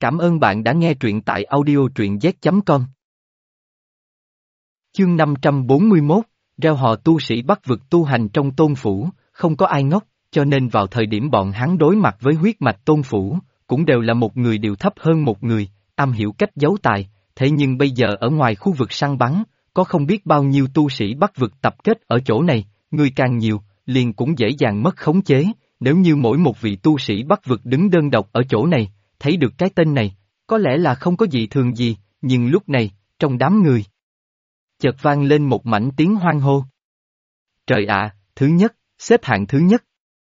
Cảm ơn bạn đã nghe truyện tại audio truyện z.com. Chương 541, reo hò tu sĩ Bắc vực tu hành trong tôn phủ, không có ai ngốc, cho nên vào thời điểm bọn hắn đối mặt với huyết mạch tôn phủ, cũng đều là một người điều thấp hơn một người, am hiểu cách giấu tài, thế nhưng bây giờ ở ngoài khu vực săn bắn, có không biết bao nhiêu tu sĩ Bắc vực tập kết ở chỗ này, người càng nhiều, liền cũng dễ dàng mất khống chế, nếu như mỗi một vị tu sĩ Bắc vực đứng đơn độc ở chỗ này, thấy được cái tên này, có lẽ là không có gì thường gì, nhưng lúc này, trong đám người, chợt vang lên một mảnh tiếng hoan hô. Trời ạ, thứ nhất, xếp hạng thứ nhất.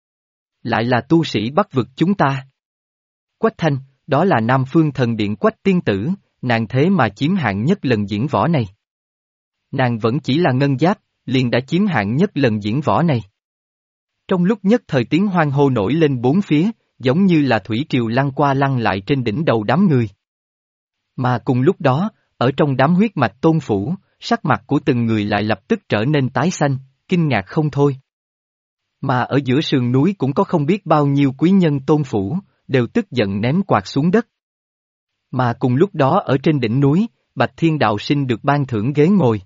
Lại là tu sĩ Bắc vực chúng ta. Quách Thanh, đó là Nam Phương Thần Điện Quách tiên tử, nàng thế mà chiếm hạng nhất lần diễn võ này. Nàng vẫn chỉ là ngân giáp, liền đã chiếm hạng nhất lần diễn võ này. Trong lúc nhất thời tiếng hoan hô nổi lên bốn phía, giống như là thủy triều lăn qua lăn lại trên đỉnh đầu đám người. Mà cùng lúc đó, ở trong đám huyết mạch tôn phủ, sắc mặt của từng người lại lập tức trở nên tái xanh, kinh ngạc không thôi. Mà ở giữa sườn núi cũng có không biết bao nhiêu quý nhân tôn phủ, đều tức giận ném quạt xuống đất. Mà cùng lúc đó ở trên đỉnh núi, Bạch Thiên Đạo Sinh được ban thưởng ghế ngồi.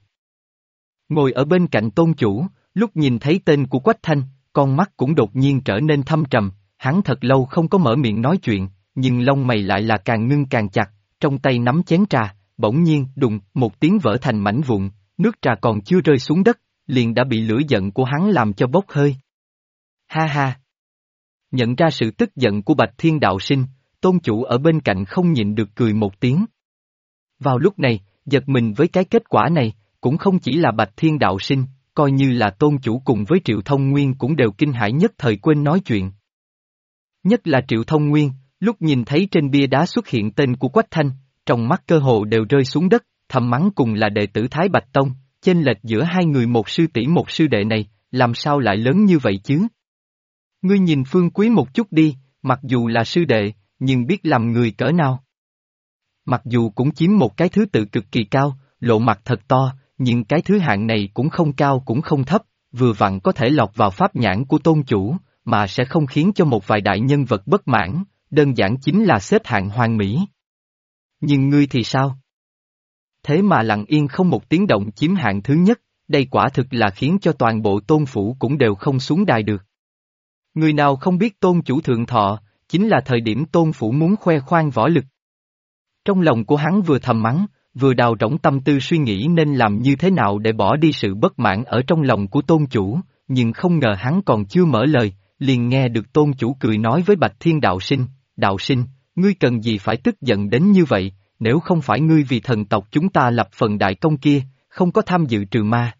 Ngồi ở bên cạnh tôn chủ, lúc nhìn thấy tên của Quách Thanh, con mắt cũng đột nhiên trở nên thâm trầm, hắn thật lâu không có mở miệng nói chuyện, nhưng lông mày lại là càng ngưng càng chặt, trong tay nắm chén trà, bỗng nhiên đùng một tiếng vỡ thành mảnh vụn, nước trà còn chưa rơi xuống đất, liền đã bị lửa giận của hắn làm cho bốc hơi. Ha ha! Nhận ra sự tức giận của Bạch Thiên Đạo Sinh, tôn chủ ở bên cạnh không nhịn được cười một tiếng. Vào lúc này, giật mình với cái kết quả này, cũng không chỉ là Bạch Thiên Đạo Sinh, coi như là tôn chủ cùng với Triệu Thông Nguyên cũng đều kinh hãi nhất thời quên nói chuyện. Nhất là Triệu Thông Nguyên, lúc nhìn thấy trên bia đá xuất hiện tên của Quách Thanh, trong mắt cơ hồ đều rơi xuống đất, thầm mắng cùng là đệ tử Thái Bạch Tông, chênh lệch giữa hai người một sư tỷ một sư đệ này, làm sao lại lớn như vậy chứ? Ngươi nhìn Phương Quý một chút đi, mặc dù là sư đệ, nhưng biết làm người cỡ nào. Mặc dù cũng chiếm một cái thứ tự cực kỳ cao, lộ mặt thật to, nhưng cái thứ hạng này cũng không cao cũng không thấp, vừa vặn có thể lọt vào pháp nhãn của tôn chủ, mà sẽ không khiến cho một vài đại nhân vật bất mãn, đơn giản chính là xếp hạng hoàn mỹ. Nhưng ngươi thì sao? Thế mà lặng yên không một tiếng động chiếm hạng thứ nhất, đây quả thực là khiến cho toàn bộ tôn phủ cũng đều không xuống đài được. Người nào không biết tôn chủ thượng thọ, chính là thời điểm tôn phủ muốn khoe khoang võ lực. Trong lòng của hắn vừa thầm mắng, vừa đào rỗng tâm tư suy nghĩ nên làm như thế nào để bỏ đi sự bất mãn ở trong lòng của tôn chủ, nhưng không ngờ hắn còn chưa mở lời, liền nghe được tôn chủ cười nói với Bạch Thiên Đạo Sinh, ngươi cần gì phải tức giận đến như vậy, nếu không phải ngươi vì thần tộc chúng ta lập phần đại công kia, không có tham dự trừ ma.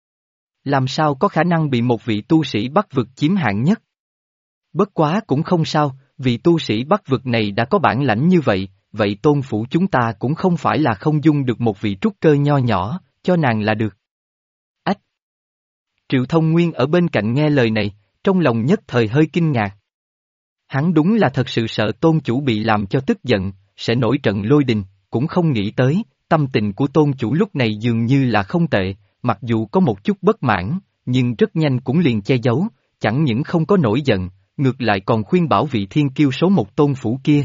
Làm sao có khả năng bị một vị tu sĩ Bắc vực chiếm hạng nhất? Bất quá cũng không sao, vì tu sĩ Bắc vực này đã có bản lãnh như vậy, vậy tôn phủ chúng ta cũng không phải là không dung được một vị trúc cơ nho nhỏ, cho nàng là được. Ách! Triệu Thông Nguyên ở bên cạnh nghe lời này, trong lòng nhất thời hơi kinh ngạc. Hắn đúng là thật sự sợ tôn chủ bị làm cho tức giận, sẽ nổi trận lôi đình, cũng không nghĩ tới, tâm tình của tôn chủ lúc này dường như là không tệ, mặc dù có một chút bất mãn, nhưng rất nhanh cũng liền che giấu, chẳng những không có nổi giận, ngược lại còn khuyên bảo vị thiên kiêu số một tôn phủ kia.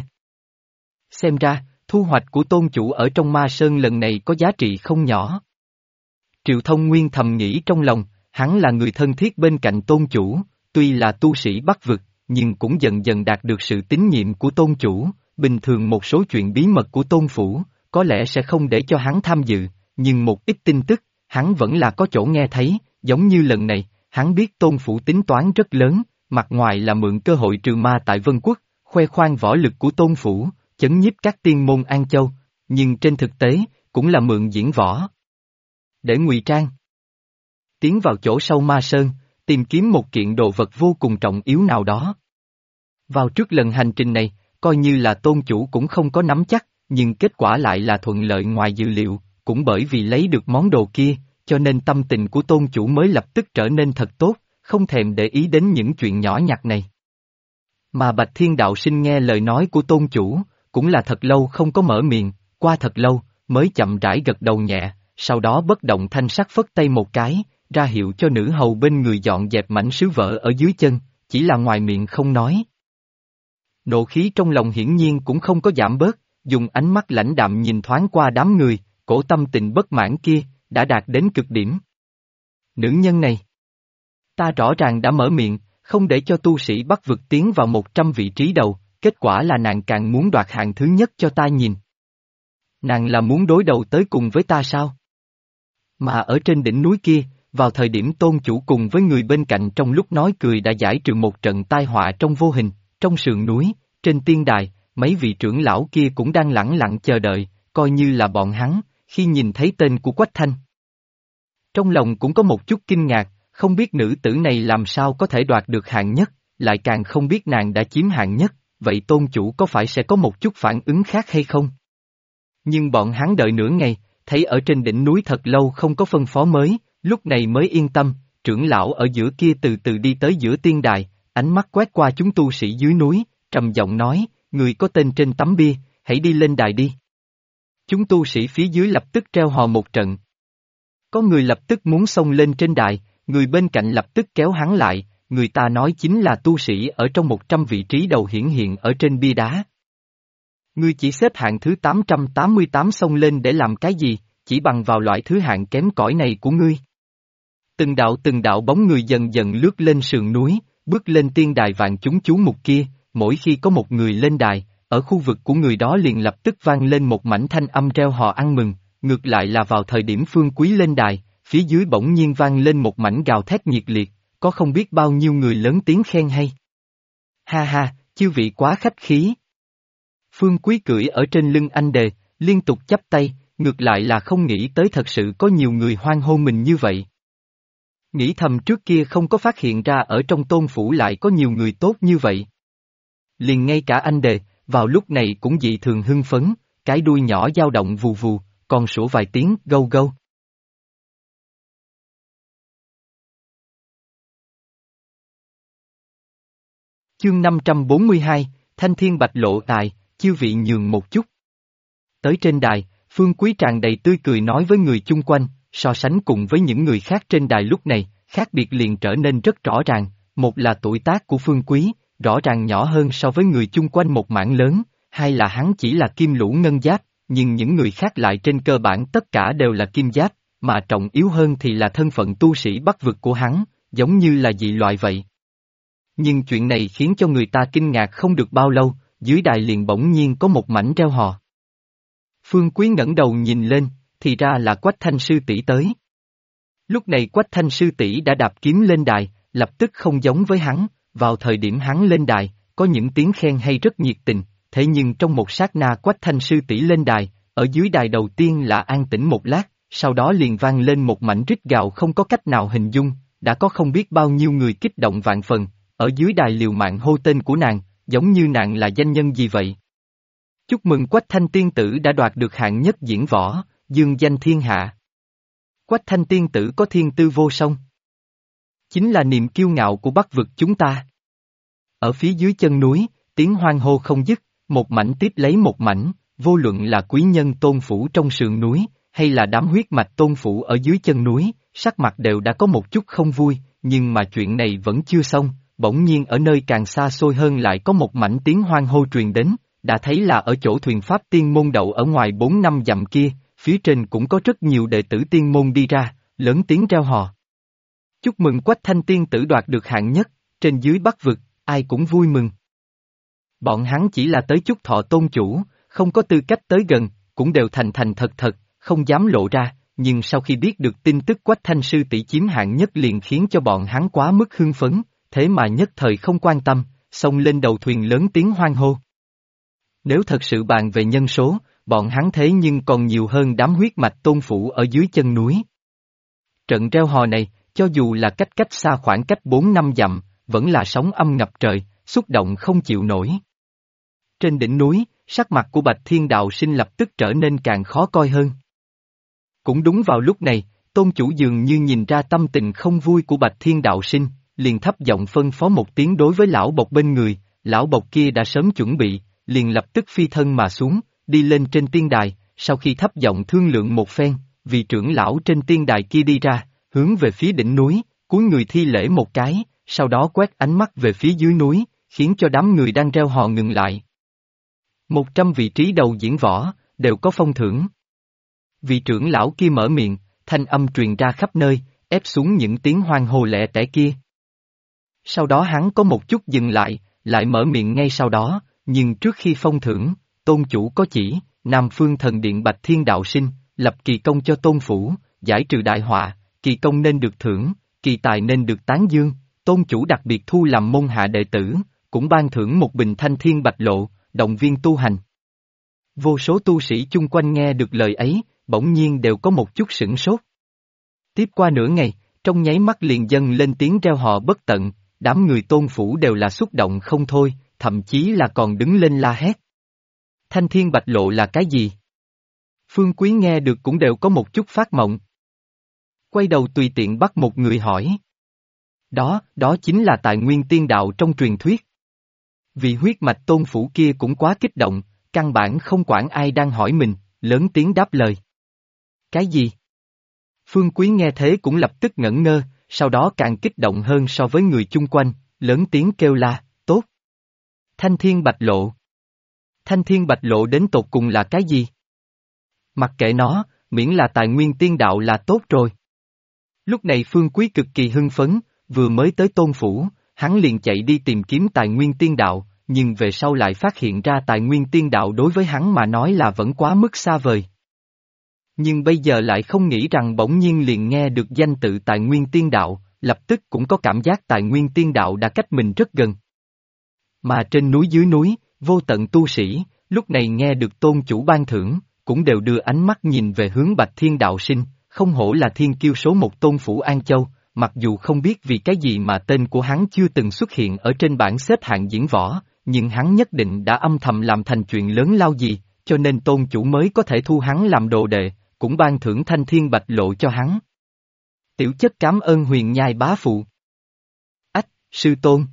Xem ra, thu hoạch của tôn chủ ở trong Ma Sơn lần này có giá trị không nhỏ. Triệu Thông Nguyên thầm nghĩ trong lòng, hắn là người thân thiết bên cạnh tôn chủ, tuy là tu sĩ Bắc vực, nhưng cũng dần dần đạt được sự tín nhiệm của tôn chủ, bình thường một số chuyện bí mật của tôn phủ, có lẽ sẽ không để cho hắn tham dự, nhưng một ít tin tức, hắn vẫn là có chỗ nghe thấy, giống như lần này, hắn biết tôn phủ tính toán rất lớn, mặt ngoài là mượn cơ hội trừ ma tại Vân Quốc, khoe khoang võ lực của tôn phủ, chấn nhiếp các tiên môn An Châu, nhưng trên thực tế, cũng là mượn diễn võ. Để ngụy trang. Tiến vào chỗ sâu Ma Sơn, tìm kiếm một kiện đồ vật vô cùng trọng yếu nào đó. Vào trước lần hành trình này, coi như là tôn chủ cũng không có nắm chắc, nhưng kết quả lại là thuận lợi ngoài dự liệu, cũng bởi vì lấy được món đồ kia, cho nên tâm tình của tôn chủ mới lập tức trở nên thật tốt, không thèm để ý đến những chuyện nhỏ nhặt này. Mà Bạch Thiên Đạo Sinh nghe lời nói của tôn chủ, cũng là thật lâu không có mở miệng, qua thật lâu, mới chậm rãi gật đầu nhẹ, sau đó bất động thanh sắc phất tay một cái, ra hiệu cho nữ hầu bên người dọn dẹp mảnh sứ vỡ ở dưới chân, chỉ là ngoài miệng không nói. Nộ khí trong lòng hiển nhiên cũng không có giảm bớt, dùng ánh mắt lãnh đạm nhìn thoáng qua đám người, cổ tâm tình bất mãn kia, đã đạt đến cực điểm. Nữ nhân này. Ta rõ ràng đã mở miệng, không để cho tu sĩ Bắc vực tiến vào 100 vị trí đầu, kết quả là nàng càng muốn đoạt hạng thứ nhất cho ta nhìn. Nàng là muốn đối đầu tới cùng với ta sao? Mà ở trên đỉnh núi kia, vào thời điểm tôn chủ cùng với người bên cạnh trong lúc nói cười đã giải trừ một trận tai họa trong vô hình, trong sườn núi, trên tiên đài, mấy vị trưởng lão kia cũng đang lẳng lặng chờ đợi, coi như là bọn hắn, khi nhìn thấy tên của Quách Thanh. Trong lòng cũng có một chút kinh ngạc, không biết nữ tử này làm sao có thể đoạt được hạng nhất, lại càng không biết nàng đã chiếm hạng nhất, vậy tôn chủ có phải sẽ có một chút phản ứng khác hay không? Nhưng bọn hắn đợi nửa ngày, thấy ở trên đỉnh núi thật lâu không có phân phó mới, lúc này mới yên tâm, trưởng lão ở giữa kia từ từ đi tới giữa tiên đài, ánh mắt quét qua chúng tu sĩ dưới núi, trầm giọng nói, người có tên trên tấm bia, hãy đi lên đài đi. Chúng tu sĩ phía dưới lập tức treo hò một trận. Có người lập tức muốn xông lên trên đài, người bên cạnh lập tức kéo hắn lại, người ta nói chính là tu sĩ ở trong 100 vị trí đầu hiển hiện ở trên bia đá. Ngươi chỉ xếp hạng thứ 888 xông lên để làm cái gì, chỉ bằng vào loại thứ hạng kém cỏi này của ngươi. Từng đạo bóng người dần dần lướt lên sườn núi, bước lên tiên đài vạn chúng chú mục kia, mỗi khi có một người lên đài, ở khu vực của người đó liền lập tức vang lên một mảnh thanh âm reo hò ăn mừng, ngược lại là vào thời điểm Phương Quý lên đài, phía dưới bỗng nhiên vang lên một mảnh gào thét nhiệt liệt, có không biết bao nhiêu người lớn tiếng khen hay. Ha ha, chư vị quá khách khí. Phương Quý cưỡi ở trên lưng anh đề, liên tục chắp tay, ngược lại là không nghĩ tới thật sự có nhiều người hoan hô mình như vậy. Nghĩ thầm trước kia không có phát hiện ra ở trong tôn phủ lại có nhiều người tốt như vậy. Liền ngay cả anh đề, vào lúc này cũng dị thường hưng phấn, cái đuôi nhỏ dao động vù vù, còn sủa vài tiếng gâu gâu. Chương 542, Thanh Thiên Bạch Lộ Tài, chư vị nhường một chút. Tới trên đài, Phương Quý tràn đầy tươi cười nói với người chung quanh, so sánh cùng với những người khác trên đài lúc này, khác biệt liền trở nên rất rõ ràng, một là tuổi tác của Phương Quý, rõ ràng nhỏ hơn so với người chung quanh một mảng lớn, hai là hắn chỉ là kim lũ ngân giáp, nhưng những người khác lại trên cơ bản tất cả đều là kim giáp, mà trọng yếu hơn thì là thân phận tu sĩ Bắc vực của hắn, giống như là dị loại vậy. Nhưng chuyện này khiến cho người ta kinh ngạc không được bao lâu, dưới đài liền bỗng nhiên có một mảnh reo hò. Phương Quý ngẩng đầu nhìn lên, thì ra là Quách Thanh sư tỷ tới. Lúc này Quách Thanh sư tỷ đã đạp kiếm lên đài, lập tức không giống với hắn, vào thời điểm hắn lên đài, có những tiếng khen hay rất nhiệt tình, thế nhưng trong một sát na Quách Thanh sư tỷ lên đài, ở dưới đài đầu tiên là an tĩnh một lát, sau đó liền vang lên một mảnh rít gào không có cách nào hình dung, đã có không biết bao nhiêu người kích động vạn phần, ở dưới đài liều mạng hô tên của nàng, giống như nàng là danh nhân gì vậy. Chúc mừng Quách Thanh tiên tử đã đoạt được hạng nhất diễn võ, dương danh thiên hạ. Quách Thanh tiên tử có thiên tư vô song. Chính là niềm kiêu ngạo của Bắc vực chúng ta. Ở phía dưới chân núi, tiếng hoan hô không dứt, một mảnh tiếp lấy một mảnh, vô luận là quý nhân tôn phủ trong sườn núi, hay là đám huyết mạch tôn phủ ở dưới chân núi, sắc mặt đều đã có một chút không vui, nhưng mà chuyện này vẫn chưa xong, bỗng nhiên ở nơi càng xa xôi hơn lại có một mảnh tiếng hoan hô truyền đến, đã thấy là ở chỗ thuyền pháp tiên môn đậu ở ngoài 4-5 dặm kia, phía trên cũng có rất nhiều đệ tử tiên môn đi ra, lớn tiếng reo hò. Chúc mừng Quách Thanh tiên tử đoạt được hạng nhất, trên dưới Bắc vực, ai cũng vui mừng. Bọn hắn chỉ là tới chúc thọ tôn chủ, không có tư cách tới gần, cũng đều thành thành thật thật, không dám lộ ra, nhưng sau khi biết được tin tức Quách Thanh sư tỷ chiếm hạng nhất liền khiến cho bọn hắn quá mức hưng phấn, thế mà nhất thời không quan tâm, xông lên đầu thuyền lớn tiếng hoan hô. Nếu thật sự bàn về nhân số, bọn hắn thế nhưng còn nhiều hơn đám huyết mạch tôn phủ ở dưới chân núi. Trận reo hò này, cho dù là cách xa khoảng cách 4-5 dặm, vẫn là sóng âm ngập trời, xúc động không chịu nổi. Trên đỉnh núi, sắc mặt của Bạch Thiên Đạo Sinh lập tức trở nên càng khó coi hơn. Cũng đúng vào lúc này, tôn chủ dường như nhìn ra tâm tình không vui của Bạch Thiên Đạo Sinh, liền thấp giọng phân phó một tiếng đối với lão bộc bên người, lão bộc kia đã sớm chuẩn bị, liền lập tức phi thân mà xuống, đi lên trên tiên đài, sau khi thấp giọng thương lượng một phen, vị trưởng lão trên tiên đài kia đi ra, hướng về phía đỉnh núi, cúi người thi lễ một cái, sau đó quét ánh mắt về phía dưới núi, khiến cho đám người đang reo hò ngừng lại. 100 vị trí đầu diễn võ, đều có phong thưởng. Vị trưởng lão kia mở miệng, thanh âm truyền ra khắp nơi, ép xuống những tiếng hoan hô lẹ tẻ kia. Sau đó hắn có một chút dừng lại mở miệng ngay sau đó, nhưng trước khi phong thưởng, tôn chủ có chỉ, Nam Phương Thần Điện Bạch Thiên Đạo Sinh, lập kỳ công cho tôn phủ, giải trừ đại họa, kỳ công nên được thưởng, kỳ tài nên được tán dương, tôn chủ đặc biệt thu làm môn hạ đệ tử, cũng ban thưởng một bình thanh thiên bạch lộ, động viên tu hành. Vô số tu sĩ chung quanh nghe được lời ấy, bỗng nhiên đều có một chút sửng sốt. Tiếp qua nửa ngày, trong nháy mắt liền dâng lên tiếng reo hò bất tận, đám người tôn phủ đều là xúc động không thôi, thậm chí là còn đứng lên la hét. Thanh thiên bạch lộ là cái gì? Phương Quý nghe được cũng đều có một chút phát mộng. Quay đầu tùy tiện bắt một người hỏi. Đó chính là tài nguyên tiên đạo trong truyền thuyết. Vì huyết mạch tôn phủ kia cũng quá kích động, căn bản không quản ai đang hỏi mình, lớn tiếng đáp lời. Cái gì? Phương Quý nghe thế cũng lập tức ngẩn ngơ, sau đó càng kích động hơn so với người chung quanh, lớn tiếng kêu la, tốt. Thanh thiên bạch lộ. Thanh thiên bạch lộ đến tột cùng là cái gì? Mặc kệ nó, miễn là tài nguyên tiên đạo là tốt rồi. Lúc này Phương Quý cực kỳ hưng phấn, vừa mới tới tôn phủ, hắn liền chạy đi tìm kiếm tài nguyên tiên đạo, nhưng về sau lại phát hiện ra tài nguyên tiên đạo đối với hắn mà nói là vẫn quá mức xa vời. Nhưng bây giờ lại không nghĩ rằng bỗng nhiên liền nghe được danh tự tài nguyên tiên đạo, lập tức cũng có cảm giác tài nguyên tiên đạo đã cách mình rất gần. Mà trên núi dưới núi, vô tận tu sĩ, lúc này nghe được tôn chủ ban thưởng, cũng đều đưa ánh mắt nhìn về hướng Bạch Thiên Đạo Sinh, không hổ là thiên kiêu số một tôn phủ An Châu, mặc dù không biết vì cái gì mà tên của hắn chưa từng xuất hiện ở trên bảng xếp hạng diễn võ, nhưng hắn nhất định đã âm thầm làm thành chuyện lớn lao gì, cho nên tôn chủ mới có thể thu hắn làm đồ đệ, cũng ban thưởng thanh thiên bạch lộ cho hắn. Tiểu chất cảm ơn huyền nhai bá phụ. Ách, sư tôn.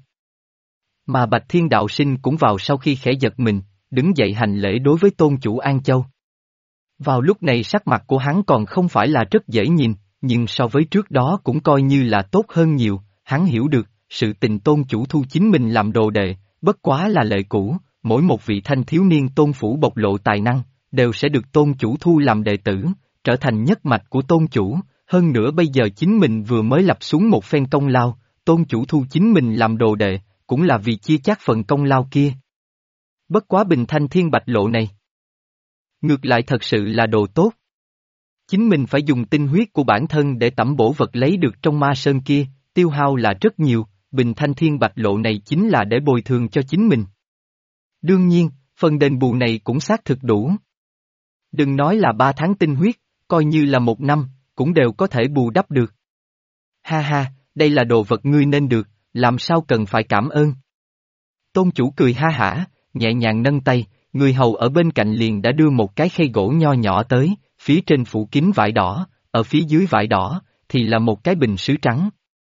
Mà Bạch Thiên Đạo Sinh cũng vào sau khi khẽ giật mình, đứng dậy hành lễ đối với tôn chủ An Châu. Vào lúc này sắc mặt của hắn còn không phải là rất dễ nhìn, nhưng so với trước đó cũng coi như là tốt hơn nhiều, hắn hiểu được, sự tình tôn chủ thu chính mình làm đồ đệ, bất quá là lệ cũ, mỗi một vị thanh thiếu niên tôn phủ bộc lộ tài năng, đều sẽ được tôn chủ thu làm đệ tử, trở thành nhất mạch của tôn chủ, hơn nữa bây giờ chính mình vừa mới lập xuống một phen công lao, tôn chủ thu chính mình làm đồ đệ, cũng là vì chia chác phần công lao kia. Bất quá bình thanh thiên bạch lộ này. Ngược lại thật sự là đồ tốt. Chính mình phải dùng tinh huyết của bản thân để tẩm bổ vật lấy được trong ma sơn kia, tiêu hao là rất nhiều, bình thanh thiên bạch lộ này chính là để bồi thường cho chính mình. Đương nhiên, phần đền bù này cũng xác thực đủ. Đừng nói là 3 tháng tinh huyết, coi như là 1 năm, cũng đều có thể bù đắp được. Ha ha, đây là đồ vật ngươi nên được, làm sao cần phải cảm ơn. Tôn chủ cười ha hả, nhẹ nhàng nâng tay, người hầu ở bên cạnh liền đã đưa một cái khay gỗ nho nhỏ tới, phía trên phủ kín vải đỏ, ở phía dưới vải đỏ, thì là một cái bình sứ trắng.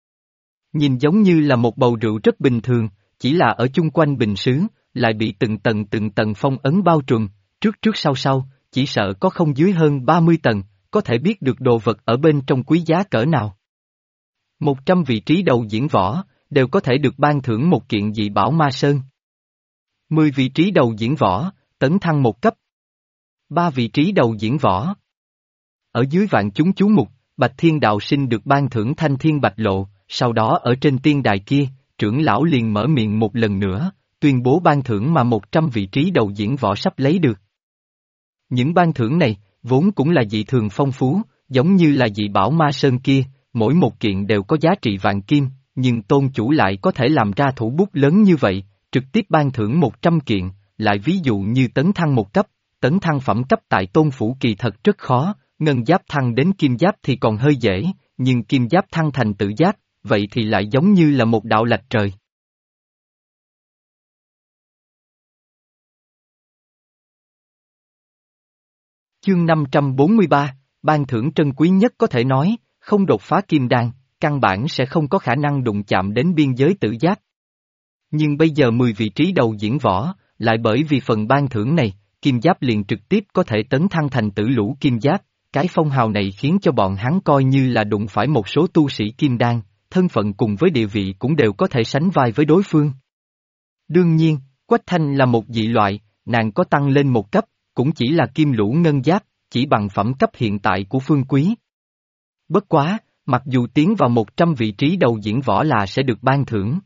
Nhìn giống như là một bầu rượu rất bình thường, chỉ là ở chung quanh bình sứ, lại bị từng tầng phong ấn bao trùm, trước sau, chỉ sợ có không dưới hơn 30 tầng, có thể biết được đồ vật ở bên trong quý giá cỡ nào. 100 vị trí đầu diễn võ, đều có thể được ban thưởng một kiện dị bảo ma sơn. 10 vị trí đầu diễn võ, tấn thăng một cấp. 3 vị trí đầu diễn võ. Ở dưới vạn chúng chú mục, Bạch Thiên Đạo Sinh được ban thưởng thanh thiên bạch lộ, sau đó ở trên tiên đài kia, trưởng lão liền mở miệng một lần nữa, tuyên bố ban thưởng mà 100 vị trí đầu diễn võ sắp lấy được. Những ban thưởng này, vốn cũng là dị thường phong phú, giống như là dị bảo ma sơn kia, mỗi một kiện đều có giá trị vạn kim, nhưng tôn chủ lại có thể làm ra thủ bút lớn như vậy, trực tiếp ban thưởng 100 kiện, lại ví dụ như tấn thăng một cấp, tấn thăng phẩm cấp tại tôn phủ kỳ thật rất khó, ngân giáp thăng đến kim giáp thì còn hơi dễ, nhưng kim giáp thăng thành tự giáp, vậy thì lại giống như là một đạo lạch trời. Chương 543, ban thưởng trân quý nhất có thể nói, không đột phá kim đan, căn bản sẽ không có khả năng đụng chạm đến biên giới tự giáp. Nhưng bây giờ 10 vị trí đầu diễn võ, lại bởi vì phần ban thưởng này, kim giáp liền trực tiếp có thể tấn thăng thành tử lũ kim giáp, cái phong hào này khiến cho bọn hắn coi như là đụng phải một số tu sĩ kim đan, thân phận cùng với địa vị cũng đều có thể sánh vai với đối phương. Đương nhiên, Quách Thanh là một dị loại, nàng có tăng lên một cấp, cũng chỉ là kim lũ ngân giáp, chỉ bằng phẩm cấp hiện tại của Phương Quý. Bất quá, mặc dù tiến vào 100 vị trí đầu diễn võ là sẽ được ban thưởng.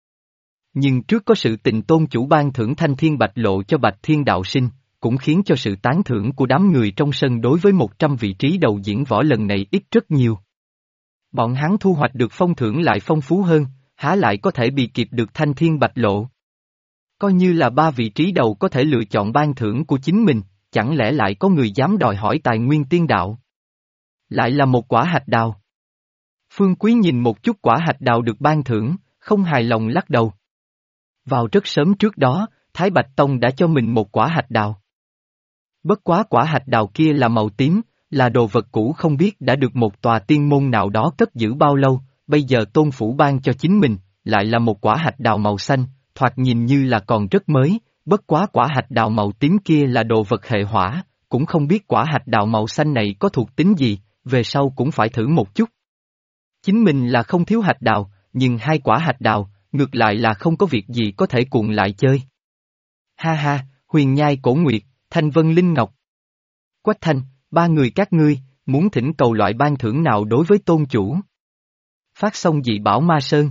Nhưng trước có sự tình tôn chủ ban thưởng thanh thiên bạch lộ cho Bạch Thiên Đạo Sinh, cũng khiến cho sự tán thưởng của đám người trong sân đối với 100 vị trí đầu diễn võ lần này ít rất nhiều. Bọn hắn thu hoạch được phong thưởng lại phong phú hơn, há lại có thể bị kịp được thanh thiên bạch lộ. Coi như là 3 vị trí đầu có thể lựa chọn ban thưởng của chính mình, chẳng lẽ lại có người dám đòi hỏi tài nguyên tiên đạo? Lại là một quả hạch đào. Phương Quý nhìn một chút quả hạch đào được ban thưởng, không hài lòng lắc đầu. Vào rất sớm trước đó, Thái Bạch Tông đã cho mình một quả hạch đào. Bất quá quả hạch đào kia là màu tím, là đồ vật cũ không biết đã được một tòa tiên môn nào đó cất giữ bao lâu, bây giờ tôn phủ ban cho chính mình, lại là một quả hạch đào màu xanh, thoạt nhìn như là còn rất mới, bất quá quả hạch đào màu tím kia là đồ vật hệ hỏa, cũng không biết quả hạch đào màu xanh này có thuộc tính gì, về sau cũng phải thử một chút. Chính mình là không thiếu hạch đào, nhưng 2 quả hạch đào, ngược lại là không có việc gì có thể cuộn lại chơi. Ha ha, Huyền Nhai Cổ Nguyệt, Thanh Vân Linh Ngọc. Quách Thanh, 3 người các ngươi, muốn thỉnh cầu loại ban thưởng nào đối với tôn chủ? Phát xong dị bảo Ma Sơn.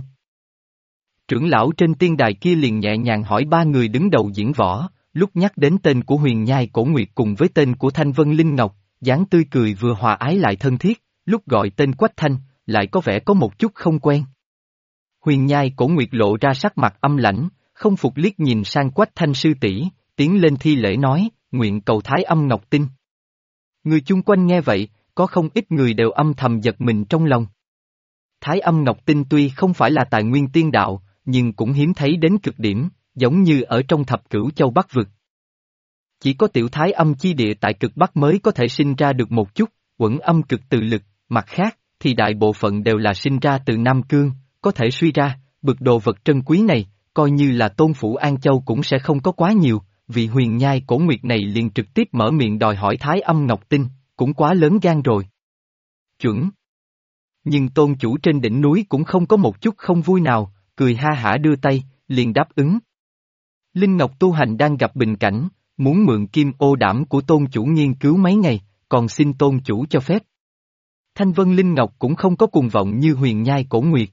Trưởng lão trên tiên đài kia liền nhẹ nhàng hỏi 3 người đứng đầu diễn võ, lúc nhắc đến tên của Huyền Nhai Cổ Nguyệt cùng với tên của Thanh Vân Linh Ngọc, dáng tươi cười vừa hòa ái lại thân thiết, lúc gọi tên Quách Thanh, lại có vẻ có một chút không quen. Huyền Nhai Cổ Nguyệt lộ ra sắc mặt âm lãnh, không phục liếc nhìn sang Quách Thanh sư tỷ, tiến lên thi lễ nói, nguyện cầu Thái Âm Ngọc Tinh. Người chung quanh nghe vậy, có không ít người đều âm thầm giật mình trong lòng. Thái Âm Ngọc Tinh tuy không phải là tài nguyên tiên đạo, nhưng cũng hiếm thấy đến cực điểm, giống như ở trong thập cửu châu Bắc vực. Chỉ có tiểu Thái Âm chi địa tại cực Bắc mới có thể sinh ra được một chút, uẩn âm cực từ lực, mặt khác, thì đại bộ phận đều là sinh ra từ Nam Cương, có thể suy ra, bực đồ vật trân quý này, coi như là tôn phủ An Châu cũng sẽ không có quá nhiều, vì Huyền Nhai Cổ Nguyệt này liền trực tiếp mở miệng đòi hỏi Thái Âm Ngọc Tinh, cũng quá lớn gan rồi. Chuẩn. Nhưng tôn chủ trên đỉnh núi cũng không có một chút không vui nào, cười ha hả đưa tay, liền đáp ứng. Linh Ngọc tu hành đang gặp bình cảnh, muốn mượn kim ô đảm của tôn chủ nghiên cứu mấy ngày, còn xin tôn chủ cho phép. Thanh Vân Linh Ngọc cũng không có cuồng vọng như Huyền Nhai Cổ Nguyệt.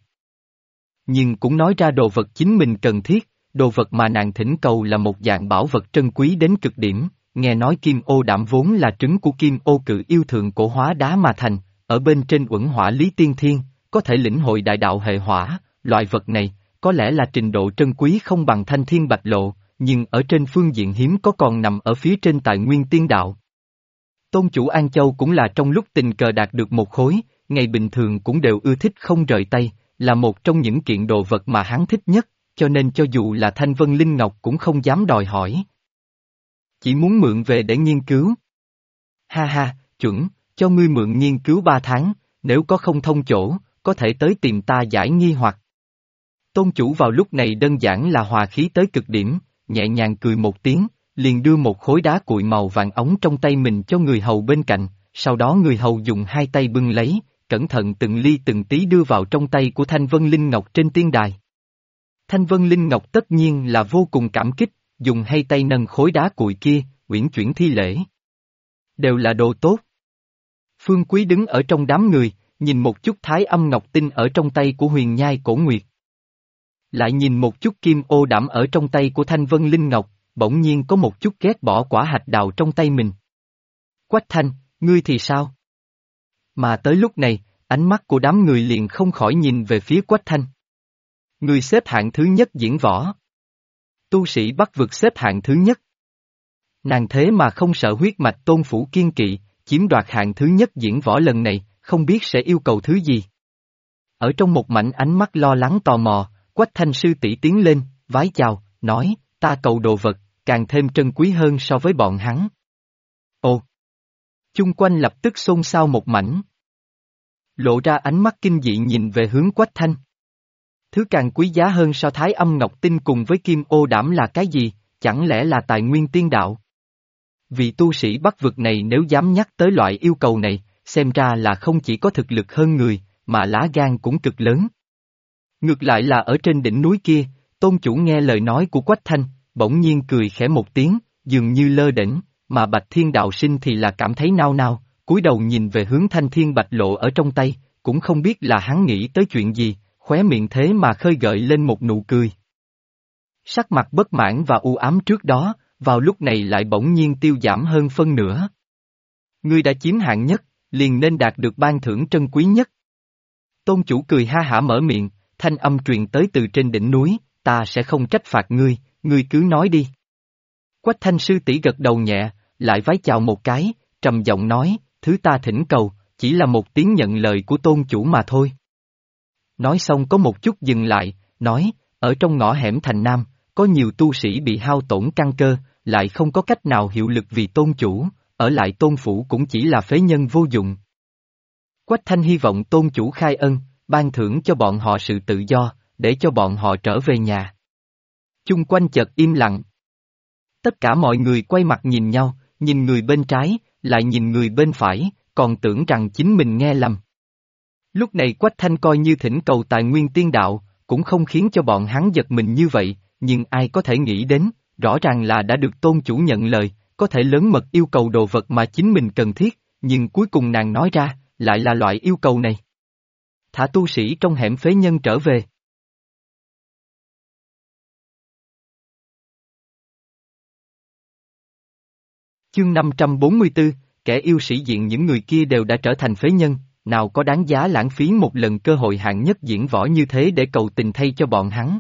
Nhưng cũng nói ra đồ vật chính mình cần thiết, đồ vật mà nàng thỉnh cầu là một dạng bảo vật trân quý đến cực điểm, nghe nói kim ô đảm vốn là trứng của kim ô cự yêu thượng cổ hóa đá mà thành, ở bên trên uẩn hỏa lý tiên thiên, có thể lĩnh hội đại đạo hệ hỏa, loại vật này, có lẽ là trình độ trân quý không bằng thanh thiên bạch lộ, nhưng ở trên phương diện hiếm có còn nằm ở phía trên tài nguyên tiên đạo. Tôn chủ An Châu cũng là trong lúc tình cờ đạt được một khối, ngày bình thường cũng đều ưa thích không rời tay, là một trong những kiện đồ vật mà hắn thích nhất, cho nên cho dù là Thanh Vân Linh Ngọc cũng không dám đòi hỏi. Chỉ muốn mượn về để nghiên cứu. Ha ha, chuẩn, cho ngươi mượn nghiên cứu 3 tháng, nếu có không thông chỗ, có thể tới tìm ta giải nghi hoặc. Tôn chủ vào lúc này đơn giản là hòa khí tới cực điểm, nhẹ nhàng cười một tiếng, liền đưa một khối đá cuội màu vàng ống trong tay mình cho người hầu bên cạnh, sau đó người hầu dùng 2 tay bưng lấy, cẩn thận từng ly từng tí đưa vào trong tay của Thanh Vân Linh Ngọc trên tiên đài. Thanh Vân Linh Ngọc tất nhiên là vô cùng cảm kích, dùng 2 tay nâng khối đá cuội kia, uyển chuyển thi lễ. Đều là đồ tốt. Phương Quý đứng ở trong đám người, nhìn một chút Thái Âm Ngọc Tinh ở trong tay của Huyền Nhai Cổ Nguyệt. Lại nhìn một chút kim ô đảm ở trong tay của Thanh Vân Linh Ngọc, bỗng nhiên có một chút ghét bỏ quả hạch đào trong tay mình. Quách Thanh, ngươi thì sao? Mà tới lúc này, ánh mắt của đám người liền không khỏi nhìn về phía Quách Thanh. Người xếp hạng thứ nhất diễn võ. Tu sĩ Bắc vực xếp hạng thứ nhất. Nàng thế mà không sợ huyết mạch tôn phủ kiên kỵ, chiếm đoạt hạng thứ nhất diễn võ lần này, không biết sẽ yêu cầu thứ gì. Ở trong một mảnh ánh mắt lo lắng tò mò, Quách Thanh sư tỷ tiến lên, vái chào, nói, ta cầu đồ vật, càng thêm trân quý hơn so với bọn hắn. Ồ! Chung quanh lập tức xôn xao một mảnh. Lộ ra ánh mắt kinh dị nhìn về hướng Quách Thanh. Thứ càng quý giá hơn so Thái Âm Ngọc Tinh cùng với kim ô đảm là cái gì, chẳng lẽ là tài nguyên tiên đạo? Vị tu sĩ Bắc vực này nếu dám nhắc tới loại yêu cầu này, xem ra là không chỉ có thực lực hơn người, mà lá gan cũng cực lớn. Ngược lại là ở trên đỉnh núi kia, tôn chủ nghe lời nói của Quách Thanh, bỗng nhiên cười khẽ một tiếng, dường như lơ đễnh, mà Bạch Thiên Đạo Sinh thì là cảm thấy nao nao, cúi đầu nhìn về hướng thanh thiên bạch lộ ở trong tay, cũng không biết là hắn nghĩ tới chuyện gì, khóe miệng thế mà khơi gợi lên một nụ cười. Sắc mặt bất mãn và u ám trước đó, vào lúc này lại bỗng nhiên tiêu giảm hơn phân nửa. Ngươi đã chiếm hạng nhất, liền nên đạt được ban thưởng trân quý nhất. Tôn chủ cười ha hả mở miệng, thanh âm truyền tới từ trên đỉnh núi, ta sẽ không trách phạt ngươi cứ nói đi. Quách Thanh sư tỷ gật đầu nhẹ, lại vái chào một cái, trầm giọng nói, thứ ta thỉnh cầu, chỉ là một tiếng nhận lời của tôn chủ mà thôi. Nói xong có một chút dừng lại, nói, ở trong ngõ hẻm thành Nam, có nhiều tu sĩ bị hao tổn căn cơ, lại không có cách nào hiệu lực vì tôn chủ, ở lại tôn phủ cũng chỉ là phế nhân vô dụng. Quách Thanh hy vọng tôn chủ khai ân, ban thưởng cho bọn họ sự tự do, để cho bọn họ trở về nhà. Chung quanh chợt im lặng. Tất cả mọi người quay mặt nhìn nhau, nhìn người bên trái, lại nhìn người bên phải, còn tưởng rằng chính mình nghe lầm. Lúc này Quách Thanh coi như thỉnh cầu tài nguyên tiên đạo, cũng không khiến cho bọn hắn giật mình như vậy, nhưng ai có thể nghĩ đến, rõ ràng là đã được tôn chủ nhận lời, có thể lớn mật yêu cầu đồ vật mà chính mình cần thiết, nhưng cuối cùng nàng nói ra, lại là loại yêu cầu này. Thả tu sĩ trong hẻm phế nhân trở về. Chương 544, kẻ yêu sĩ diện những người kia đều đã trở thành phế nhân, nào có đáng giá lãng phí một lần cơ hội hạng nhất diễn võ như thế để cầu tình thay cho bọn hắn.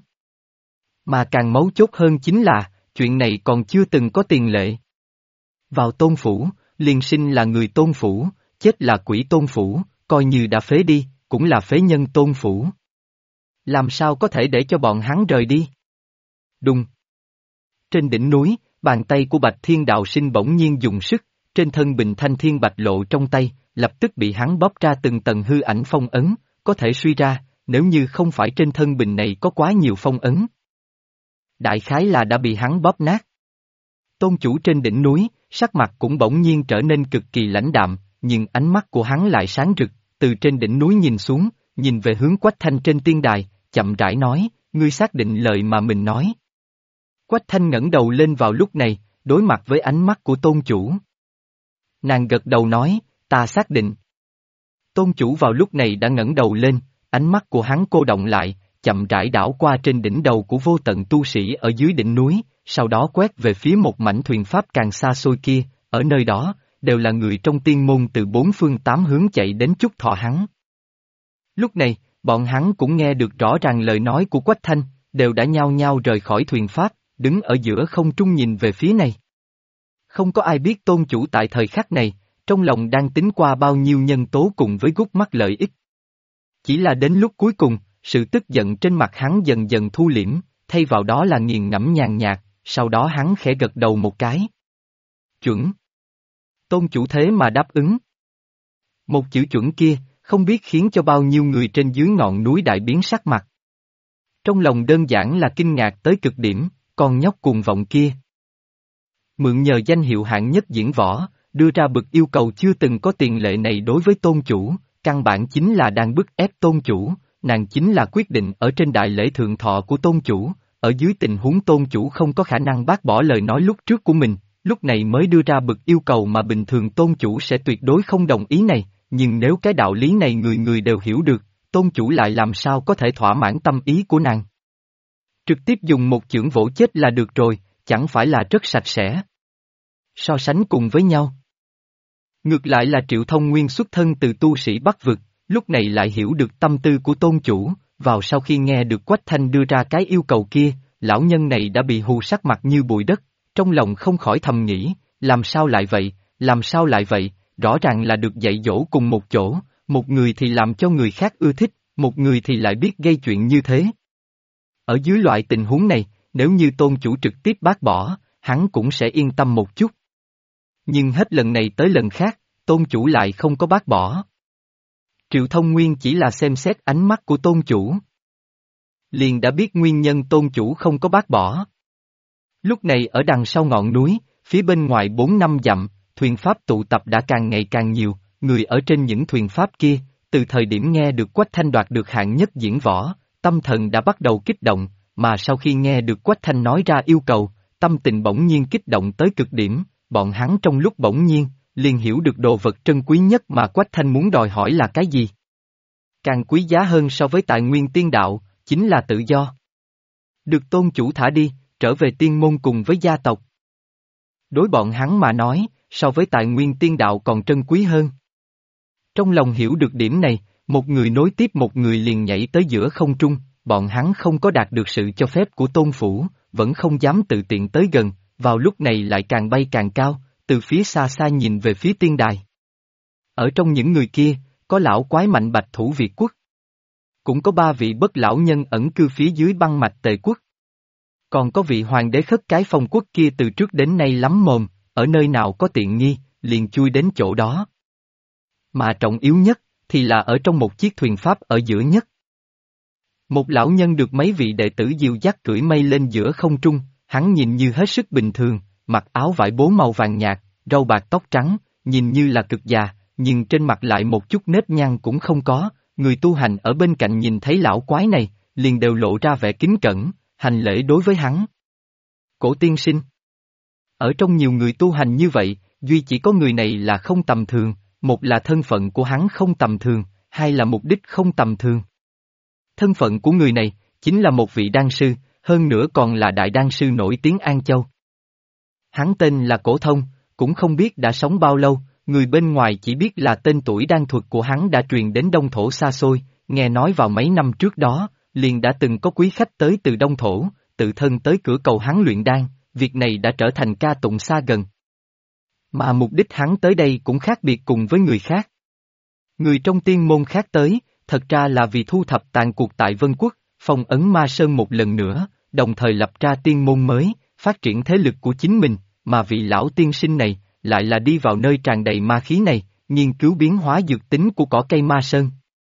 Mà càng mấu chốt hơn chính là, chuyện này còn chưa từng có tiền lệ. Vào tôn phủ, liền sinh là người tôn phủ, chết là quỷ tôn phủ, coi như đã phế đi, cũng là phế nhân tôn phủ. Làm sao có thể để cho bọn hắn rời đi? Đùng. Trên đỉnh núi, bàn tay của Bạch Thiên Đạo Sinh bỗng nhiên dùng sức, trên thân bình thanh thiên bạch lộ trong tay, lập tức bị hắn bóp ra từng tầng hư ảnh phong ấn, có thể suy ra, nếu như không phải trên thân bình này có quá nhiều phong ấn. Đại khái là đã bị hắn bóp nát. Tôn chủ trên đỉnh núi, sắc mặt cũng bỗng nhiên trở nên cực kỳ lãnh đạm, nhưng ánh mắt của hắn lại sáng rực, từ trên đỉnh núi nhìn xuống, nhìn về hướng Quách Thanh trên tiên đài, chậm rãi nói, ngươi xác định lời mà mình nói. Quách Thanh ngẩng đầu lên vào lúc này, đối mặt với ánh mắt của tôn chủ. Nàng gật đầu nói, ta xác định. Tôn chủ vào lúc này đã ngẩng đầu lên, ánh mắt của hắn cô động lại, chậm rãi đảo qua trên đỉnh đầu của vô tận tu sĩ ở dưới đỉnh núi, sau đó quét về phía một mảnh thuyền pháp càng xa xôi kia, ở nơi đó, đều là người trong tiên môn từ bốn phương tám hướng chạy đến chúc thọ hắn. Lúc này, bọn hắn cũng nghe được rõ ràng lời nói của Quách Thanh, đều đã nhao nhao rời khỏi thuyền pháp, đứng ở giữa không trung nhìn về phía này. Không có ai biết tôn chủ tại thời khắc này, trong lòng đang tính qua bao nhiêu nhân tố cùng với gút mắt lợi ích. Chỉ là đến lúc cuối cùng, sự tức giận trên mặt hắn dần dần thu liễm, thay vào đó là nghiền ngẫm nhàn nhạt, sau đó hắn khẽ gật đầu một cái. Chuẩn. Tôn chủ thế mà đáp ứng. Một chữ chuẩn kia, không biết khiến cho bao nhiêu người trên dưới ngọn núi đại biến sắc mặt. Trong lòng đơn giản là kinh ngạc tới cực điểm, con nhóc cuồng vọng kia. Mượn nhờ danh hiệu hạng nhất diễn võ, đưa ra bực yêu cầu chưa từng có tiền lệ này đối với tôn chủ, căn bản chính là đang bức ép tôn chủ, nàng chính là quyết định ở trên đại lễ thượng thọ của tôn chủ, ở dưới tình huống tôn chủ không có khả năng bác bỏ lời nói lúc trước của mình, lúc này mới đưa ra bực yêu cầu mà bình thường tôn chủ sẽ tuyệt đối không đồng ý này, nhưng nếu cái đạo lý này người người đều hiểu được, tôn chủ lại làm sao có thể thỏa mãn tâm ý của nàng. Trực tiếp dùng một chưởng vỗ chết là được rồi, chẳng phải là rất sạch sẽ. So sánh cùng với nhau. Ngược lại là Triệu Thông Nguyên xuất thân từ tu sĩ Bắc Vực, lúc này lại hiểu được tâm tư của tôn chủ, vào sau khi nghe được Quách Thanh đưa ra cái yêu cầu kia, lão nhân này đã bị hù sắc mặt như bụi đất, trong lòng không khỏi thầm nghĩ, làm sao lại vậy, rõ ràng là được dạy dỗ cùng một chỗ, một người thì làm cho người khác ưa thích, một người thì lại biết gây chuyện như thế. Ở dưới loại tình huống này, nếu như tôn chủ trực tiếp bác bỏ, hắn cũng sẽ yên tâm một chút. Nhưng hết lần này tới lần khác, tôn chủ lại không có bác bỏ. Triệu Thông Nguyên chỉ là xem xét ánh mắt của tôn chủ. Liền đã biết nguyên nhân tôn chủ không có bác bỏ. Lúc này ở đằng sau ngọn núi, phía bên ngoài 4-5 dặm, thuyền pháp tụ tập đã càng ngày càng nhiều, người ở trên những thuyền pháp kia, từ thời điểm nghe được Quách Thanh đoạt được hạng nhất diễn võ, tâm thần đã bắt đầu kích động, mà sau khi nghe được Quách Thanh nói ra yêu cầu, tâm tình bỗng nhiên kích động tới cực điểm, bọn hắn trong lúc bỗng nhiên, liền hiểu được đồ vật trân quý nhất mà Quách Thanh muốn đòi hỏi là cái gì. Càng quý giá hơn so với tài nguyên tiên đạo, chính là tự do. Được tôn chủ thả đi, trở về tiên môn cùng với gia tộc. Đối bọn hắn mà nói, so với tài nguyên tiên đạo còn trân quý hơn. Trong lòng hiểu được điểm này, một người nối tiếp một người liền nhảy tới giữa không trung, bọn hắn không có đạt được sự cho phép của tôn phủ, vẫn không dám tự tiện tới gần, vào lúc này lại càng bay càng cao, từ phía xa xa nhìn về phía tiên đài. Ở trong những người kia, có lão quái mạnh Bạch Thủ Việt quốc. Cũng có 3 vị bất lão nhân ẩn cư phía dưới băng mạch Tề quốc. Còn có vị hoàng đế Khất Cái Phong quốc kia từ trước đến nay lắm mồm, ở nơi nào có tiện nghi, liền chui đến chỗ đó. Mà trọng yếu nhất, thì là ở trong một chiếc thuyền pháp ở giữa nhất. Một lão nhân được mấy vị đệ tử dìu dắt cưỡi mây lên giữa không trung, hắn nhìn như hết sức bình thường, mặc áo vải bố màu vàng nhạt, râu bạc tóc trắng, nhìn như là cực già, nhưng trên mặt lại một chút nếp nhăn cũng không có, người tu hành ở bên cạnh nhìn thấy lão quái này, liền đều lộ ra vẻ kính cẩn, hành lễ đối với hắn. Cổ tiên sinh. Ở trong nhiều người tu hành như vậy, duy chỉ có người này là không tầm thường, một là thân phận của hắn không tầm thường, hai là mục đích không tầm thường. Thân phận của người này, chính là một vị đan sư, hơn nữa còn là đại đan sư nổi tiếng An Châu. Hắn tên là Cổ Thông, cũng không biết đã sống bao lâu, người bên ngoài chỉ biết là tên tuổi đan thuật của hắn đã truyền đến Đông Thổ xa xôi, nghe nói vào mấy năm trước đó, liền đã từng có quý khách tới từ Đông Thổ, tự thân tới cửa cầu hắn luyện đan, việc này đã trở thành ca tụng xa gần. Mà mục đích hắn tới đây cũng khác biệt cùng với người khác. Người trong tiên môn khác tới, thật ra là vì thu thập tàn cuộc tại Vân Quốc, phong ấn Ma Sơn một lần nữa, đồng thời lập ra tiên môn mới, phát triển thế lực của chính mình, mà vị lão tiên sinh này, lại là đi vào nơi tràn đầy ma khí này, nghiên cứu biến hóa dược tính của cỏ cây Ma Sơn.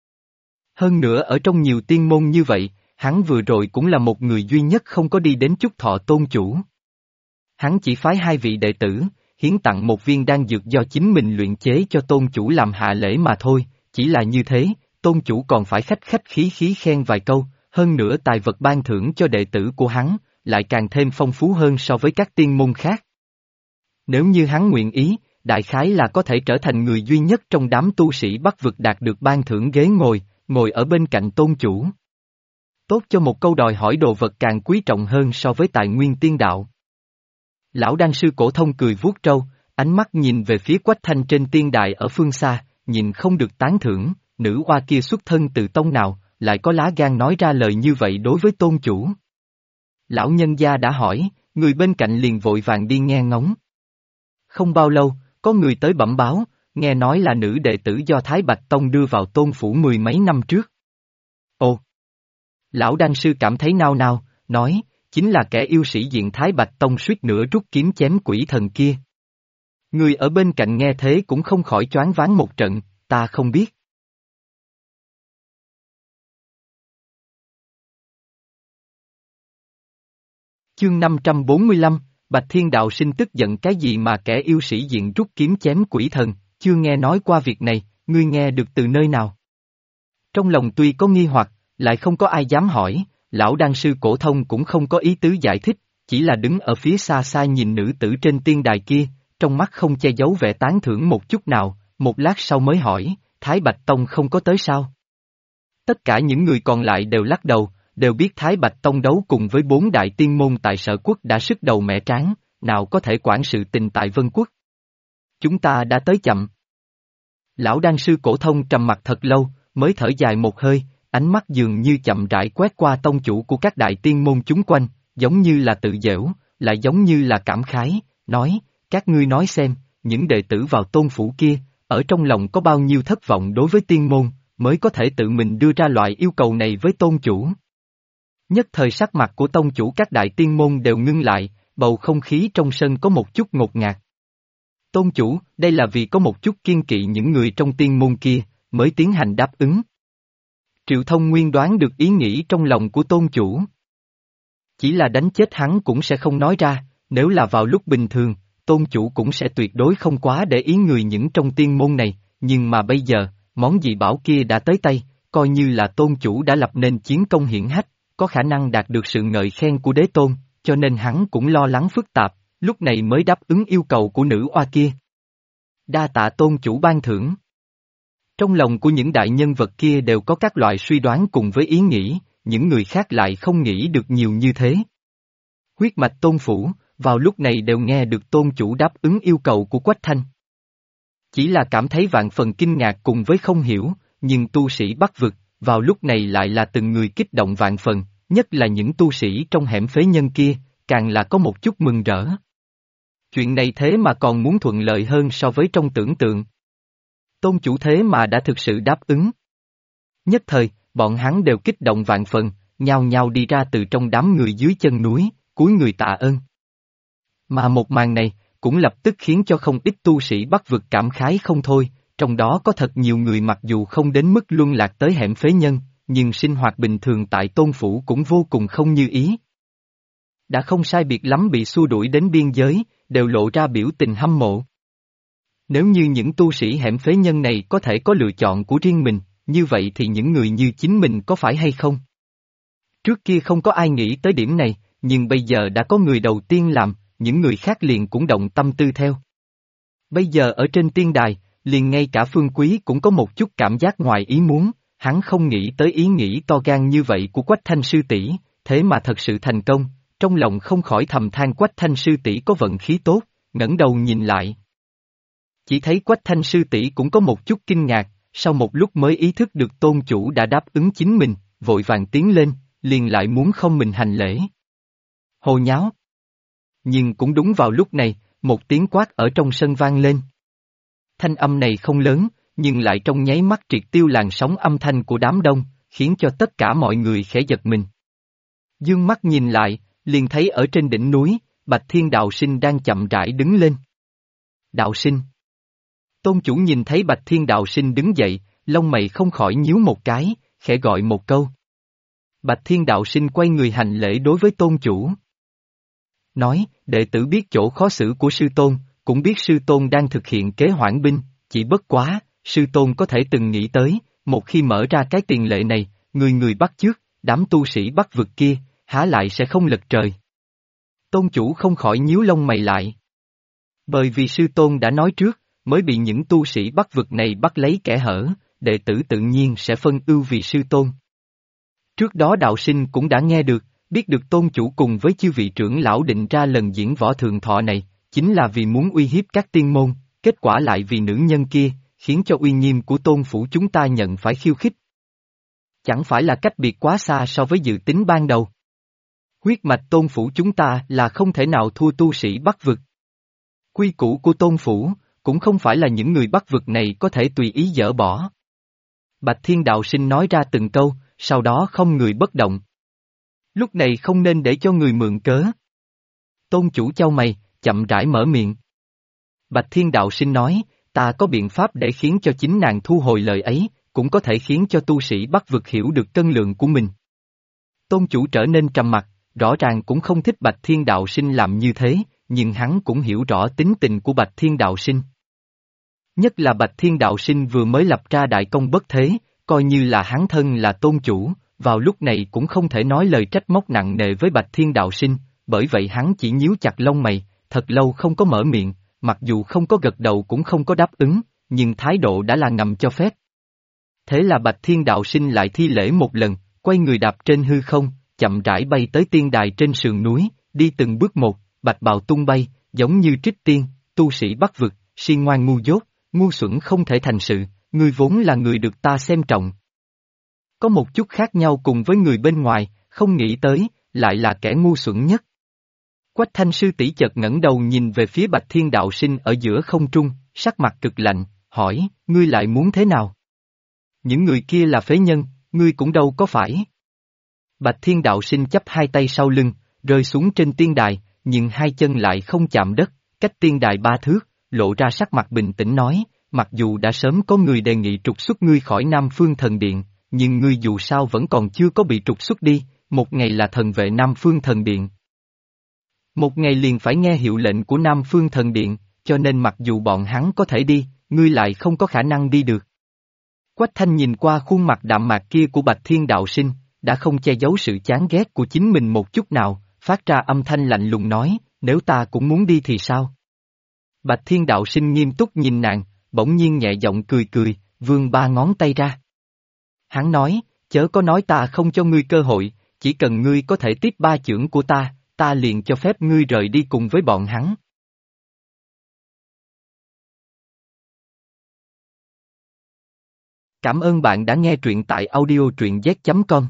Hơn nữa ở trong nhiều tiên môn như vậy, hắn vừa rồi cũng là một người duy nhất không có đi đến chúc thọ tôn chủ. Hắn chỉ phái 2 vị đệ tử, hiến tặng một viên đan dược do chính mình luyện chế cho tôn chủ làm hạ lễ mà thôi, chỉ là như thế, tôn chủ còn phải khách khách khí khí khen vài câu, hơn nữa tài vật ban thưởng cho đệ tử của hắn, lại càng thêm phong phú hơn so với các tiên môn khác. Nếu như hắn nguyện ý, đại khái là có thể trở thành người duy nhất trong đám tu sĩ Bắc vực đạt được ban thưởng ghế ngồi ở bên cạnh tôn chủ. Tốt cho một câu đòi hỏi đồ vật càng quý trọng hơn so với tài nguyên tiên đạo. Lão đan sư Cổ Thông cười vuốt râu, ánh mắt nhìn về phía Quách Thanh trên tiên đài ở phương xa, nhìn không được tán thưởng, nữ oa kia xuất thân từ tông nào, lại có lá gan nói ra lời như vậy đối với tôn chủ. Lão nhân gia đã hỏi, người bên cạnh liền vội vàng đi nghe ngóng. Không bao lâu, có người tới bẩm báo, nghe nói là nữ đệ tử do Thái Bạch Tông đưa vào tôn phủ 10 mấy năm trước. Ồ! Lão đan sư cảm thấy nao nao, nói, chính là kẻ yêu sĩ diện Thái Bạch Tông suýt nữa rút kiếm chém quỷ thần kia. Người ở bên cạnh nghe thế cũng không khỏi choáng váng một trận, ta không biết. Chương 545, Bạch Thiên Đạo Sinh tức giận cái gì mà kẻ yêu sĩ diện rút kiếm chém quỷ thần, chưa nghe nói qua việc này, ngươi nghe được từ nơi nào? Trong lòng tuy có nghi hoặc, lại không có ai dám hỏi, lão đan sư Cổ Thông cũng không có ý tứ giải thích, chỉ là đứng ở phía xa xa nhìn nữ tử trên tiên đài kia, trong mắt không che giấu vẻ tán thưởng một chút nào, một lát sau mới hỏi, Thái Bạch Tông không có tới sao? Tất cả những người còn lại đều lắc đầu, đều biết Thái Bạch Tông đấu cùng với 4 đại tiên môn tại Sở Quốc đã sức đầu mẻ tráng, nào có thể quản sự tình tại Vân Quốc. Chúng ta đã tới chậm. Lão đan sư Cổ Thông trầm mặt thật lâu, mới thở dài một hơi, ánh mắt dường như chậm rãi quét qua tông chủ của các đại tiên môn chúng quanh, giống như là tự giễu, lại giống như là cảm khái, nói, các ngươi nói xem, những đệ tử vào tôn phủ kia, ở trong lòng có bao nhiêu thất vọng đối với tiên môn, mới có thể tự mình đưa ra loại yêu cầu này với tôn chủ. Nhất thời sắc mặt của tông chủ các đại tiên môn đều ngưng lại, bầu không khí trong sân có một chút ngột ngạt. Tôn chủ, đây là vì có một chút kiên kỵ những người trong tiên môn kia, mới tiến hành đáp ứng. Triệu Thông Nguyên đoán được ý nghĩ trong lòng của tôn chủ. Chỉ là đánh chết hắn cũng sẽ không nói ra, nếu là vào lúc bình thường, tôn chủ cũng sẽ tuyệt đối không quá để ý người những trong tiên môn này, nhưng mà bây giờ, món dị bảo kia đã tới tay, coi như là tôn chủ đã lập nên chiến công hiển hách, có khả năng đạt được sự ngợi khen của đế tôn, cho nên hắn cũng lo lắng phức tạp, lúc này mới đáp ứng yêu cầu của nữ oa kia. Đa tạ tôn chủ ban thưởng. Trong lòng của những đại nhân vật kia đều có các loại suy đoán cùng với ý nghĩ, những người khác lại không nghĩ được nhiều như thế. Huyết mạch tôn phủ, vào lúc này đều nghe được tôn chủ đáp ứng yêu cầu của Quách Thanh. Chỉ là cảm thấy vạn phần kinh ngạc cùng với không hiểu, nhưng tu sĩ Bắc vực, vào lúc này lại là từng người kích động vạn phần, nhất là những tu sĩ trong hẻm phế nhân kia, càng là có một chút mừng rỡ. Chuyện này thế mà còn muốn thuận lợi hơn so với trong tưởng tượng. Tôn chủ thế mà đã thực sự đáp ứng. Nhất thời, bọn hắn đều kích động vạn phần, nhao nhao đi ra từ trong đám người dưới chân núi, cúi người tạ ơn. Mà một màn này, cũng lập tức khiến cho không ít tu sĩ Bắc vực cảm khái không thôi, trong đó có thật nhiều người mặc dù không đến mức luân lạc tới hẻm phế nhân, nhưng sinh hoạt bình thường tại tôn phủ cũng vô cùng không như ý. Đã không sai biệt lắm bị xua đuổi đến biên giới, đều lộ ra biểu tình hâm mộ. Nếu như những tu sĩ hẻm phế nhân này có thể có lựa chọn của riêng mình, như vậy thì những người như chính mình có phải hay không? Trước kia không có ai nghĩ tới điểm này, nhưng bây giờ đã có người đầu tiên làm, những người khác liền cũng động tâm tư theo. Bây giờ ở trên tiên đài, liền ngay cả Phương Quý cũng có một chút cảm giác ngoài ý muốn, hắn không nghĩ tới ý nghĩ to gan như vậy của Quách Thanh sư tỷ, thế mà thật sự thành công, trong lòng không khỏi thầm than Quách Thanh sư tỷ có vận khí tốt, ngẩng đầu nhìn lại. Chỉ thấy Quách Thanh sư tỷ cũng có một chút kinh ngạc, sau một lúc mới ý thức được tôn chủ đã đáp ứng chính mình, vội vàng tiến lên, liền lại muốn không mình hành lễ. Hồ nháo. Nhưng cũng đúng vào lúc này, một tiếng quát ở trong sân vang lên. Thanh âm này không lớn, nhưng lại trong nháy mắt triệt tiêu làn sóng âm thanh của đám đông, khiến cho tất cả mọi người khẽ giật mình. Dương mắt nhìn lại, liền thấy ở trên đỉnh núi, Bạch Thiên Đạo Sinh đang chậm rãi đứng lên. Đạo Sinh. Tôn chủ nhìn thấy Bạch Thiên Đạo Sinh đứng dậy, lông mày không khỏi nhíu một cái, khẽ gọi một câu. Bạch Thiên Đạo Sinh quay người hành lễ đối với tôn chủ. Nói, đệ tử biết chỗ khó xử của sư tôn, cũng biết sư tôn đang thực hiện kế hoãn binh, chỉ bất quá, sư tôn có thể từng nghĩ tới, một khi mở ra cái tiền lệ này, người người bắt chước, đám tu sĩ Bắc vực kia, há lại sẽ không lật trời. Tôn chủ không khỏi nhíu lông mày lại. Bởi vì sư tôn đã nói trước, mới bị những tu sĩ Bắc vực này bắt lấy kẻ hở, đệ tử tự nhiên sẽ phân ưu vì sư tôn. Trước đó đạo sinh cũng đã nghe được, biết được tôn chủ cùng với chư vị trưởng lão định ra lần diễn võ thường thọ này, chính là vì muốn uy hiếp các tiên môn, kết quả lại vì nữ nhân kia, khiến cho uy nghiêm của tôn phủ chúng ta nhận phải khiêu khích. Chẳng phải là cách biệt quá xa so với dự tính ban đầu. Huyết mạch tôn phủ chúng ta là không thể nào thua tu sĩ Bắc vực. Quy củ của tôn phủ, cũng không phải là những người Bắc vực này có thể tùy ý dỡ bỏ. Bạch Thiên Đạo Sinh nói ra từng câu, sau đó không người bất động. Lúc này không nên để cho người mượn cớ. Tôn chủ chau mày, chậm rãi mở miệng. Bạch Thiên Đạo Sinh nói, ta có biện pháp để khiến cho chính nàng thu hồi lời ấy, cũng có thể khiến cho tu sĩ Bắc vực hiểu được cân lượng của mình. Tôn chủ trở nên trầm mặc, rõ ràng cũng không thích Bạch Thiên Đạo Sinh làm như thế, nhưng hắn cũng hiểu rõ tính tình của Bạch Thiên Đạo Sinh. Nhất là Bạch Thiên Đạo Sinh vừa mới lập ra đại công bất thế, coi như là hắn thân là tôn chủ, vào lúc này cũng không thể nói lời trách móc nặng nề với Bạch Thiên Đạo Sinh, bởi vậy hắn chỉ nhíu chặt lông mày, thật lâu không có mở miệng, mặc dù không có gật đầu cũng không có đáp ứng, nhưng thái độ đã là ngầm cho phép. Thế là Bạch Thiên Đạo Sinh lại thi lễ một lần, quay người đạp trên hư không, chậm rãi bay tới tiên đài trên sườn núi, đi từng bước một, bạch bào tung bay, giống như trích tiên, tu sĩ Bắc vực, si ngoan ngu dốt, ngu xuẩn không thể thành sự, ngươi vốn là người được ta xem trọng. Có một chút khác nhau cùng với người bên ngoài, không nghĩ tới, lại là kẻ ngu xuẩn nhất. Quách Thanh sư tỷ chợt ngẩng đầu nhìn về phía Bạch Thiên Đạo Sinh ở giữa không trung, sắc mặt cực lạnh, hỏi, ngươi lại muốn thế nào? Những người kia là phế nhân, ngươi cũng đâu có phải. Bạch Thiên Đạo Sinh chắp hai tay sau lưng, rơi xuống trên tiên đài, nhưng hai chân lại không chạm đất, cách tiên đài 3 thước, lộ ra sắc mặt bình tĩnh nói, mặc dù đã sớm có người đề nghị trục xuất ngươi khỏi Nam Phương Thần Điện, nhưng ngươi dù sao vẫn còn chưa có bị trục xuất đi, một ngày là thần vệ Nam Phương Thần Điện. Một ngày liền phải nghe hiệu lệnh của Nam Phương Thần Điện, cho nên mặc dù bọn hắn có thể đi, ngươi lại không có khả năng đi được. Quách Thanh nhìn qua khuôn mặt đạm mạc kia của Bạch Thiên Đạo Sinh, đã không che giấu sự chán ghét của chính mình một chút nào, phát ra âm thanh lạnh lùng nói, nếu ta cũng muốn đi thì sao? Bạch Thiên Đạo Sinh nghiêm túc nhìn nàng, bỗng nhiên nhẹ giọng cười cười, vươn ba ngón tay ra. Hắn nói, chớ có nói ta không cho ngươi cơ hội, chỉ cần ngươi có thể tiếp ba chưởng của ta liền cho phép ngươi rời đi cùng với bọn hắn. Cảm ơn bạn đã nghe truyện tại audio truyện z.com.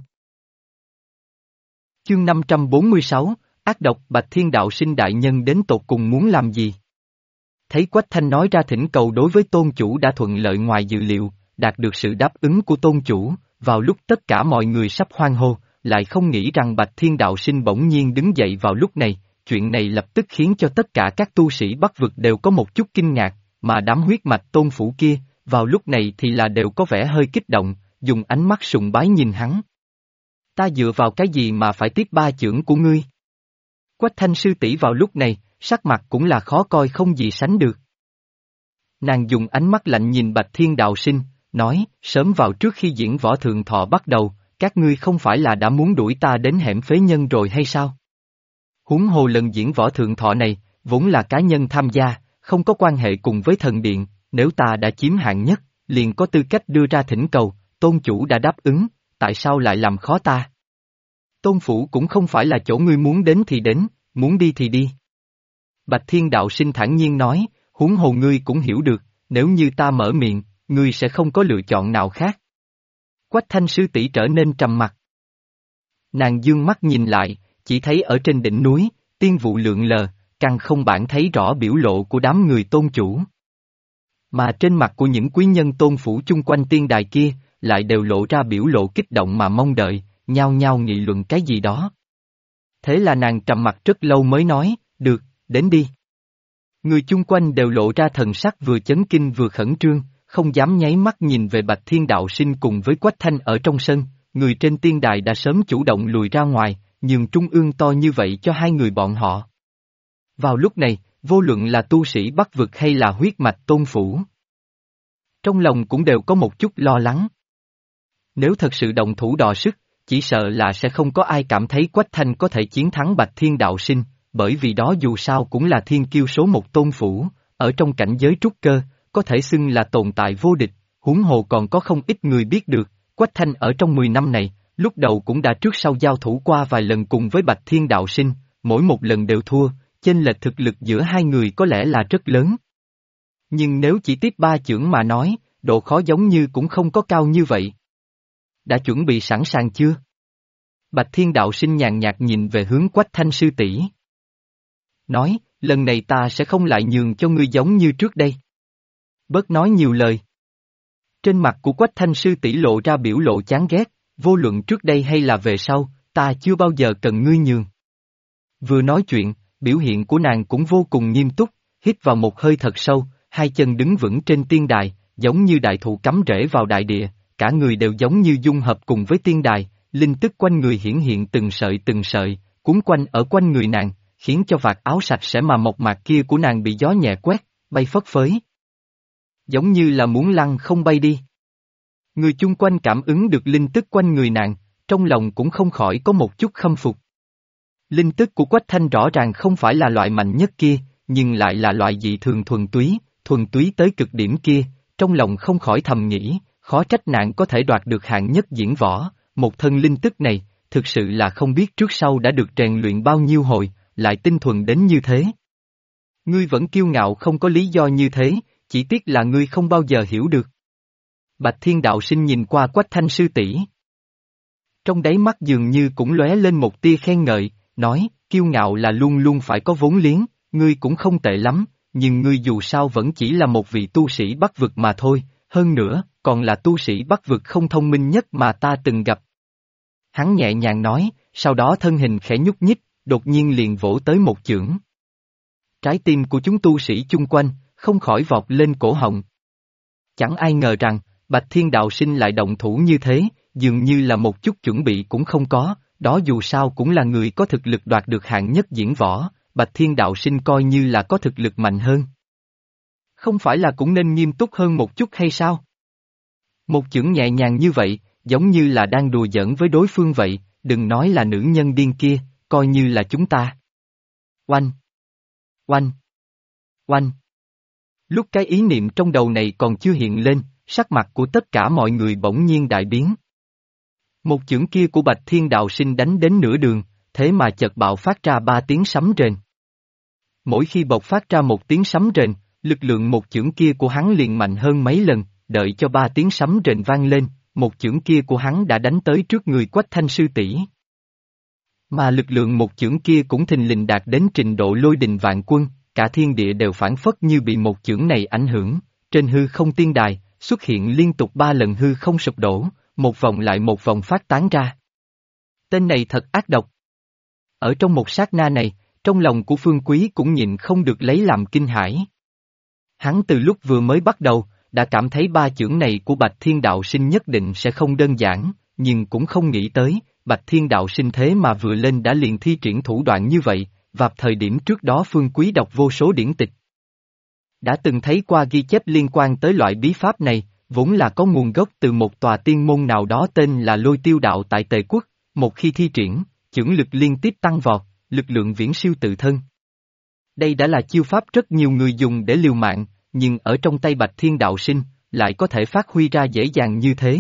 Chương 546, ác độc Bạch Thiên Đạo Sinh đại nhân đến tột cùng muốn làm gì? Thấy Quách Thanh nói ra thỉnh cầu đối với tôn chủ đã thuận lợi ngoài dự liệu, đạt được sự đáp ứng của tôn chủ, vào lúc tất cả mọi người sắp hoan hô, lại không nghĩ rằng Bạch Thiên Đạo Sinh bỗng nhiên đứng dậy vào lúc này, chuyện này lập tức khiến cho tất cả các tu sĩ Bắc vực đều có một chút kinh ngạc, mà đám huyết mạch tôn phủ kia, vào lúc này thì là đều có vẻ hơi kích động, dùng ánh mắt sùng bái nhìn hắn. Ta dựa vào cái gì mà phải tiếp ba chưởng của ngươi? Quách Thanh sư tỷ vào lúc này, sắc mặt cũng là khó coi không gì sánh được. Nàng dùng ánh mắt lạnh nhìn Bạch Thiên Đạo Sinh, nói, sớm vào trước khi diễn võ thượng thọ bắt đầu, các ngươi không phải là đã muốn đuổi ta đến hẻm phế nhân rồi hay sao? Huống hồ lần diễn võ thượng thọ này, vốn là cá nhân tham gia, không có quan hệ cùng với thần điện, nếu ta đã chiếm hạng nhất, liền có tư cách đưa ra thỉnh cầu, tôn chủ đã đáp ứng, tại sao lại làm khó ta? Tôn phủ cũng không phải là chỗ ngươi muốn đến thì đến, muốn đi thì đi. Bạch Thiên Đạo Sinh thản nhiên nói, huống hồ ngươi cũng hiểu được, nếu như ta mở miệng, ngươi sẽ không có lựa chọn nào khác. Quách Thanh sư tỷ trở nên trầm mặc. Nàng dương mắt nhìn lại, chỉ thấy ở trên đỉnh núi, tiên vụ lượn lờ, càng không bản thấy rõ biểu lộ của đám người tôn chủ. Mà trên mặt của những quý nhân tôn phủ chung quanh tiên đài kia, lại đều lộ ra biểu lộ kích động mà mong đợi, nhao nhao nghị luận cái gì đó. Thế là nàng trầm mặt rất lâu mới nói, được, đến đi. Người chung quanh đều lộ ra thần sắc vừa chấn kinh vừa khẩn trương, không dám nháy mắt nhìn về Bạch Thiên Đạo Sinh cùng với Quách Thanh ở trong sân, người trên tiên đài đã sớm chủ động lùi ra ngoài, nhường trung ương to như vậy cho hai người bọn họ. Vào lúc này, vô luận là tu sĩ Bắc vực hay là huyết mạch tôn phủ, trong lòng cũng đều có một chút lo lắng. Nếu thật sự động thủ đọ sức, chỉ sợ là sẽ không có ai cảm thấy Quách Thanh có thể chiến thắng Bạch Thiên Đạo Sinh, bởi vì đó dù sao cũng là thiên kiêu số một tôn phủ, ở trong cảnh giới trúc cơ, có thể xưng là tồn tại vô địch, huống hồ còn có không ít người biết được, Quách Thanh ở trong 10 năm này, lúc đầu cũng đã trước sau giao thủ qua vài lần cùng với Bạch Thiên Đạo Sinh, mỗi một lần đều thua, chênh lệch thực lực giữa hai người có lẽ là rất lớn. Nhưng nếu chỉ tiếp ba chưởng mà nói, độ khó giống như cũng không có cao như vậy. Đã chuẩn bị sẵn sàng chưa? Bạch Thiên Đạo Sinh nhàn nhạt nhìn về hướng Quách Thanh sư tỷ. Nói, lần này ta sẽ không lại nhường cho ngươi giống như trước đây. Bớt nói nhiều lời. Trên mặt của Quách Thanh sư tỷ lộ ra biểu lộ chán ghét, vô luận trước đây hay là về sau, ta chưa bao giờ cần ngươi nhường. Vừa nói chuyện, biểu hiện của nàng cũng vô cùng nghiêm túc, hít vào một hơi thật sâu, hai chân đứng vững trên tiên đài, giống như đại thụ cắm rễ vào đại địa, cả người đều giống như dung hợp cùng với tiên đài, linh tức quanh người hiển hiện từng sợi, cuốn quanh ở quanh người nàng, khiến cho vạt áo sạch sẽ mà mộc mạc kia của nàng bị gió nhẹ quét, bay phất phới. Giống như là muốn lăn không bay đi. Người chung quanh cảm ứng được linh tức quanh người nàng, trong lòng cũng không khỏi có một chút khâm phục. Linh tức của Quách Thanh rõ ràng không phải là loại mạnh nhất kia, nhưng lại là loại dị thường thuần túy tới cực điểm kia, trong lòng không khỏi thầm nghĩ, khó trách nàng có thể đoạt được hạng nhất diễn võ, một thân linh tức này, thực sự là không biết trước sau đã được rèn luyện bao nhiêu hồi, lại tinh thuần đến như thế. Ngươi vẫn kiêu ngạo không có lý do như thế, chỉ tiếc là ngươi không bao giờ hiểu được. Bạch Thiên Đạo Sinh nhìn qua Quách Thanh sư tỷ. Trong đáy mắt dường như cũng lóe lên một tia khen ngợi, nói, kiêu ngạo là luôn luôn phải có vốn liếng, ngươi cũng không tệ lắm, nhưng ngươi dù sao vẫn chỉ là một vị tu sĩ Bắc vực mà thôi, hơn nữa, còn là tu sĩ Bắc vực không thông minh nhất mà ta từng gặp. Hắn nhẹ nhàng nói, sau đó thân hình khẽ nhúc nhích, đột nhiên liền vỗ tới một chưởng. Trái tim của chúng tu sĩ chung quanh, không khỏi vọt lên cổ họng. Chẳng ai ngờ rằng, Bạch Thiên Đạo Sinh lại động thủ như thế, dường như là một chút chuẩn bị cũng không có, đó dù sao cũng là người có thực lực đoạt được hạng nhất diễn võ, Bạch Thiên Đạo Sinh coi như là có thực lực mạnh hơn. Không phải là cũng nên nghiêm túc hơn một chút hay sao? Một chưởng nhẹ nhàng như vậy, giống như là đang đùa giỡn với đối phương vậy, đừng nói là nữ nhân điên kia, coi như là chúng ta. Oanh! Oanh! Oanh! Lúc cái ý niệm trong đầu này còn chưa hiện lên, sắc mặt của tất cả mọi người bỗng nhiên đại biến. Một chưởng kia của Bạch Thiên Đạo Sinh đánh đến nửa đường, thế mà chợt bạo phát ra 3 tiếng sấm rền. Mỗi khi bộc phát ra một tiếng sấm rền, lực lượng một chưởng kia của hắn liền mạnh hơn mấy lần, đợi cho 3 tiếng sấm rền vang lên, một chưởng kia của hắn đã đánh tới trước người Quách Thanh sư tỷ. Mà lực lượng một chưởng kia cũng thình lình đạt đến trình độ lôi đình vạn quân, cả thiên địa đều phản phất như bị một chưởng này ảnh hưởng, trên hư không tiên đài, xuất hiện liên tục 3 lần hư không sụp đổ, một vòng lại một vòng phát tán ra. Tên này thật ác độc. Ở trong một sát na này, trong lòng của Phương Quý cũng nhịn không được lấy làm kinh hãi. Hắn từ lúc vừa mới bắt đầu, đã cảm thấy 3 chưởng này của Bạch Thiên Đạo Sinh nhất định sẽ không đơn giản, nhưng cũng không nghĩ tới, Bạch Thiên Đạo Sinh thế mà vừa lên đã liền thi triển thủ đoạn như vậy, và thời điểm trước đó Phương Quý đọc vô số điển tịch. Đã từng thấy qua ghi chép liên quan tới loại bí pháp này, vốn là có nguồn gốc từ một tòa tiên môn nào đó tên là Lôi Tiêu Đạo tại Tề Quốc, một khi thi triển, chưởng lực liên tiếp tăng vọt, lực lượng viễn siêu tự thân. Đây đã là chiêu pháp rất nhiều người dùng để liều mạng, nhưng ở trong tay Bạch Thiên Đạo Sinh, lại có thể phát huy ra dễ dàng như thế.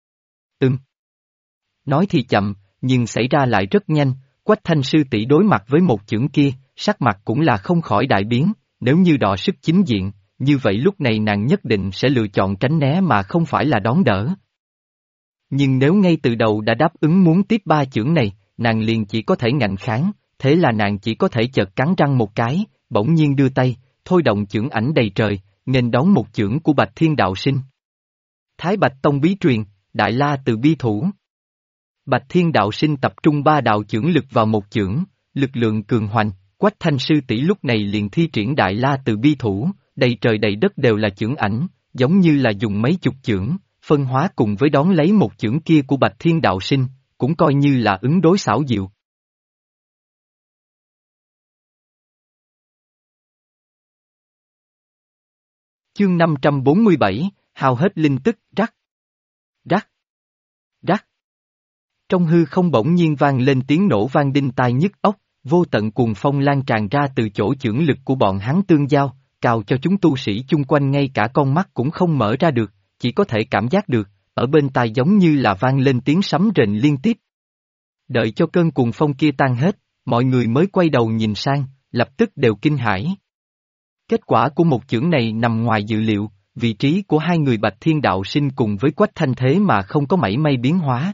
Nói thì chậm, nhưng xảy ra lại rất nhanh, Quách Thanh sư tỷ đối mặt với một chưởng kia, sắc mặt cũng là không khỏi đại biến, nếu như đọ sức chính diện, như vậy lúc này nàng nhất định sẽ lựa chọn tránh né mà không phải là đón đỡ. Nhưng nếu ngay từ đầu đã đáp ứng muốn tiếp 3 chưởng này, nàng liền chỉ có thể ngạnh kháng, thế là nàng chỉ có thể chợt cắn răng một cái, bỗng nhiên đưa tay, thôi động chưởng ảnh đầy trời, nghênh đón một chưởng của Bạch Thiên Đạo Sinh. Thái Bạch Tông bí truyền, Đại La Từ Bi Thủ. Bạch Thiên Đạo Sinh tập trung 3 đạo chưởng lực vào một chưởng, lực lượng cường hoành, Quách Thanh sư tỷ lúc này liền thi triển Đại La Từ Bi Thủ, đầy trời đầy đất đều là chưởng ảnh, giống như là dùng mấy chục chưởng, phân hóa cùng với đón lấy một chưởng kia của Bạch Thiên Đạo Sinh, cũng coi như là ứng đối xảo diệu. Chương 547, hao hết linh tức, rắc. Rắc. Rắc. Trong hư không bỗng nhiên vang lên tiếng nổ vang đinh tai nhức óc, vô tận cuồng phong lan tràn ra từ chỗ chưởng lực của bọn hắn tương giao, cào cho chúng tu sĩ chung quanh ngay cả con mắt cũng không mở ra được, chỉ có thể cảm giác được, ở bên tai giống như là vang lên tiếng sấm rền liên tiếp. Đợi cho cơn cuồng phong kia tan hết, mọi người mới quay đầu nhìn sang, lập tức đều kinh hãi. Kết quả của một chưởng này nằm ngoài dự liệu, vị trí của hai người Bạch Thiên Đạo Sinh cùng với Quách Thanh thế mà không có mảy may biến hóa.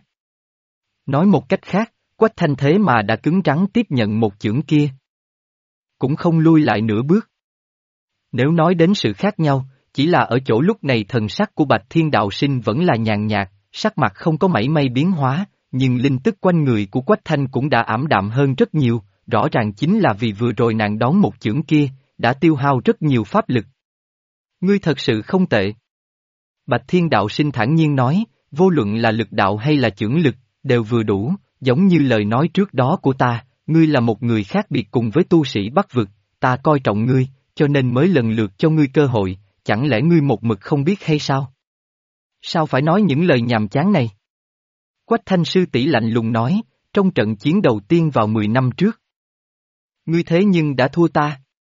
Nói một cách khác, Quách Thanh thế mà đã cứng rắn tiếp nhận một chưởng kia. Cũng không lui lại nửa bước. Nếu nói đến sự khác nhau, chỉ là ở chỗ lúc này thần sắc của Bạch Thiên Đạo Sinh vẫn là nhàn nhạt, sắc mặt không có mảy may biến hóa, nhưng linh tức quanh người của Quách Thanh cũng đã ảm đạm hơn rất nhiều, rõ ràng chính là vì vừa rồi nàng đón một chưởng kia, đã tiêu hao rất nhiều pháp lực. Ngươi thật sự không tệ. Bạch Thiên Đạo Sinh thản nhiên nói, vô luận là lực đạo hay là chưởng lực, đều vừa đủ, giống như lời nói trước đó của ta, ngươi là một người khác biệt cùng với tu sĩ Bắc vực, ta coi trọng ngươi, cho nên mới lần lượt cho ngươi cơ hội, chẳng lẽ ngươi một mực không biết hay sao? Sao phải nói những lời nhàm chán này? Quách Thanh sư tỷ lạnh lùng nói, trong trận chiến đầu tiên vào 10 năm trước. Ngươi thế nhưng đã thua ta.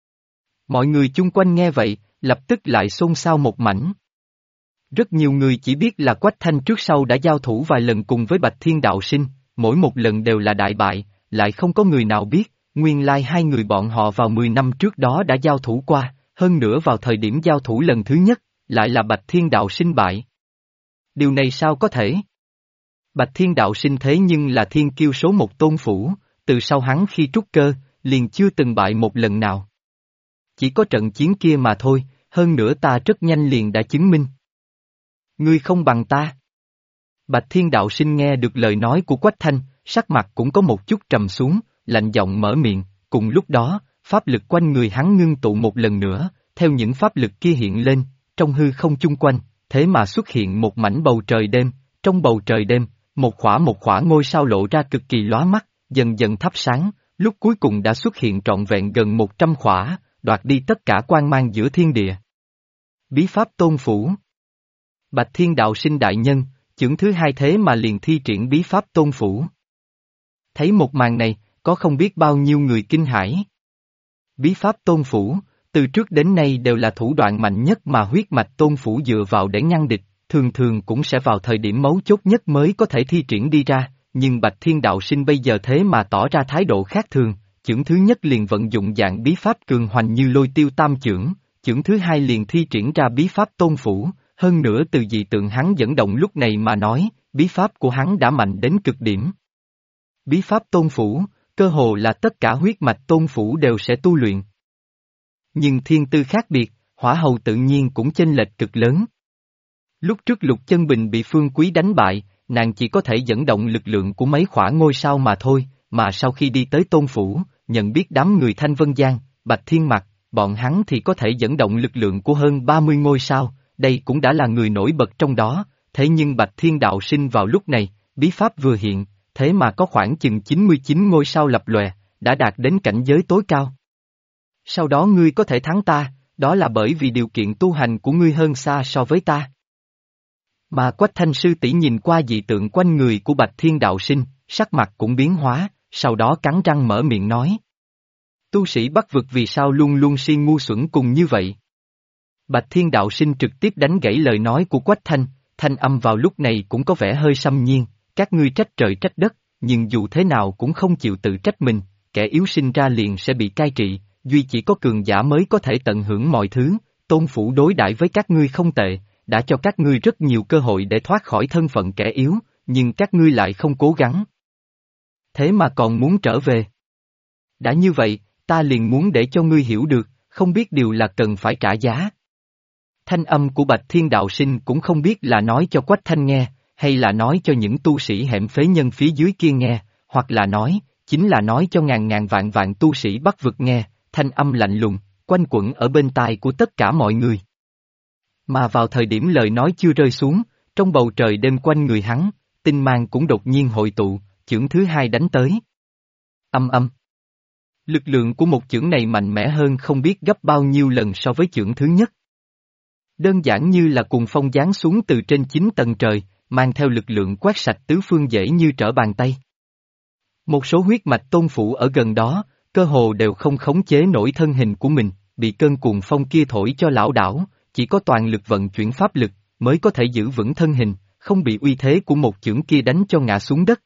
Mọi người chung quanh nghe vậy, lập tức lại xôn xao một mảnh. Rất nhiều người chỉ biết là Quách Thanh trước sau đã giao thủ vài lần cùng với Bạch Thiên Đạo Sinh, mỗi một lần đều là đại bại, lại không có người nào biết, nguyên lai hai người bọn họ vào 10 năm trước đó đã giao thủ qua, hơn nữa vào thời điểm giao thủ lần thứ nhất, lại là Bạch Thiên Đạo Sinh bại. Điều này sao có thể? Bạch Thiên Đạo Sinh thế nhưng là thiên kiêu số một Tôn Phủ, từ sau hắn khi trúc cơ, liền chưa từng bại một lần nào. Chỉ có trận chiến kia mà thôi, hơn nữa ta rất nhanh liền đã chứng minh. Ngươi không bằng ta. Bạch Thiên Đạo Sinh nghe được lời nói của Quách Thanh, sắc mặt cũng có một chút trầm xuống, lạnh giọng mở miệng, cùng lúc đó, pháp lực quanh người hắn ngưng tụ một lần nữa, theo những pháp lực kia hiện lên, trong hư không chung quanh, thế mà xuất hiện một mảnh bầu trời đêm, trong bầu trời đêm, một khỏa ngôi sao lộ ra cực kỳ lóa mắt, dần dần thắp sáng, lúc cuối cùng đã xuất hiện trọn vẹn gần 100 khỏa, đoạt đi tất cả quang mang giữa thiên địa. Bí pháp Tôn Phủ. Bạch Thiên Đạo Sinh đại nhân, chưởng thứ hai thế mà liền thi triển bí pháp Tôn Phủ. Thấy một màn này, có không biết bao nhiêu người kinh hãi. Bí pháp Tôn Phủ, từ trước đến nay đều là thủ đoạn mạnh nhất mà huyết mạch Tôn Phủ dựa vào để ngăn địch, thường thường cũng sẽ vào thời điểm mấu chốt nhất mới có thể thi triển đi ra, nhưng Bạch Thiên Đạo Sinh bây giờ thế mà tỏ ra thái độ khác thường, chưởng thứ nhất liền vận dụng dạng bí pháp cường hoành như Lôi Tiêu Tam Chưởng, chưởng thứ hai liền thi triển ra bí pháp Tôn Phủ, hơn nữa từ dị tượng hắn dẫn động lúc này mà nói, bí pháp của hắn đã mạnh đến cực điểm. Bí pháp Tôn Phủ, cơ hồ là tất cả huyết mạch Tôn Phủ đều sẽ tu luyện. Nhưng thiên tư khác biệt, Hỏa Hầu tự nhiên cũng chênh lệch cực lớn. Lúc trước Lục Chân Bình bị Phương Quý đánh bại, nàng chỉ có thể dẫn động lực lượng của mấy khỏa ngôi sao mà thôi, mà sau khi đi tới Tôn Phủ, nhận biết đám người Thanh Vân Giang, Bạch Thiên Mặc, bọn hắn thì có thể dẫn động lực lượng của hơn 30 ngôi sao, đây cũng đã là người nổi bật trong đó, thế nhưng Bạch Thiên Đạo Sinh vào lúc này, bí pháp vừa hiện, thế mà có khoảng chừng 99 ngôi sao lập lòe, đã đạt đến cảnh giới tối cao. Sau đó ngươi có thể thắng ta, đó là bởi vì điều kiện tu hành của ngươi hơn xa so với ta. Mà Quách Thanh sư tỷ nhìn qua dị tượng quanh người của Bạch Thiên Đạo Sinh, sắc mặt cũng biến hóa, sau đó cắn răng mở miệng nói. Tu sĩ Bắc vực vì sao luôn luôn si ngu xuẩn cùng như vậy? Bạch Thiên Đạo Sinh trực tiếp đánh gãy lời nói của Quách Thanh, thanh âm vào lúc này cũng có vẻ hơi xâm nhiên, các ngươi trách trời trách đất, nhưng dù thế nào cũng không chịu tự trách mình, kẻ yếu sinh ra liền sẽ bị cai trị, duy chỉ có cường giả mới có thể tận hưởng mọi thứ, Tôn Phủ đối đãi với các ngươi không tệ, đã cho các ngươi rất nhiều cơ hội để thoát khỏi thân phận kẻ yếu, nhưng các ngươi lại không cố gắng. Thế mà còn muốn trở về. Đã như vậy, ta liền muốn để cho ngươi hiểu được, không biết điều là cần phải trả giá. Thanh âm của Bạch Thiên Đạo Sinh cũng không biết là nói cho Quách Thanh nghe, hay là nói cho những tu sĩ hẻm phế nhân phía dưới kia nghe, hoặc là nói, chính là nói cho ngàn ngàn vạn vạn tu sĩ Bắc vực nghe, thanh âm lạnh lùng, quanh quẩn ở bên tai của tất cả mọi người. Mà vào thời điểm lời nói chưa rơi xuống, trong bầu trời đêm quanh người hắn, tinh mang cũng đột nhiên hội tụ, chưởng thứ hai đánh tới. Âm âm. Lực lượng của một chưởng này mạnh mẽ hơn không biết gấp bao nhiêu lần so với chưởng thứ nhất. Đơn giản như là cuồng phong giáng xuống từ trên 9 tầng trời, mang theo lực lượng quét sạch tứ phương dễ như trở bàn tay. Một số huyết mạch Tôn Phủ ở gần đó, cơ hồ đều không khống chế nổi thân hình của mình, bị cơn cuồng phong kia thổi cho lảo đảo, chỉ có toàn lực vận chuyển pháp lực, mới có thể giữ vững thân hình, không bị uy thế của một chưởng kia đánh cho ngã xuống đất.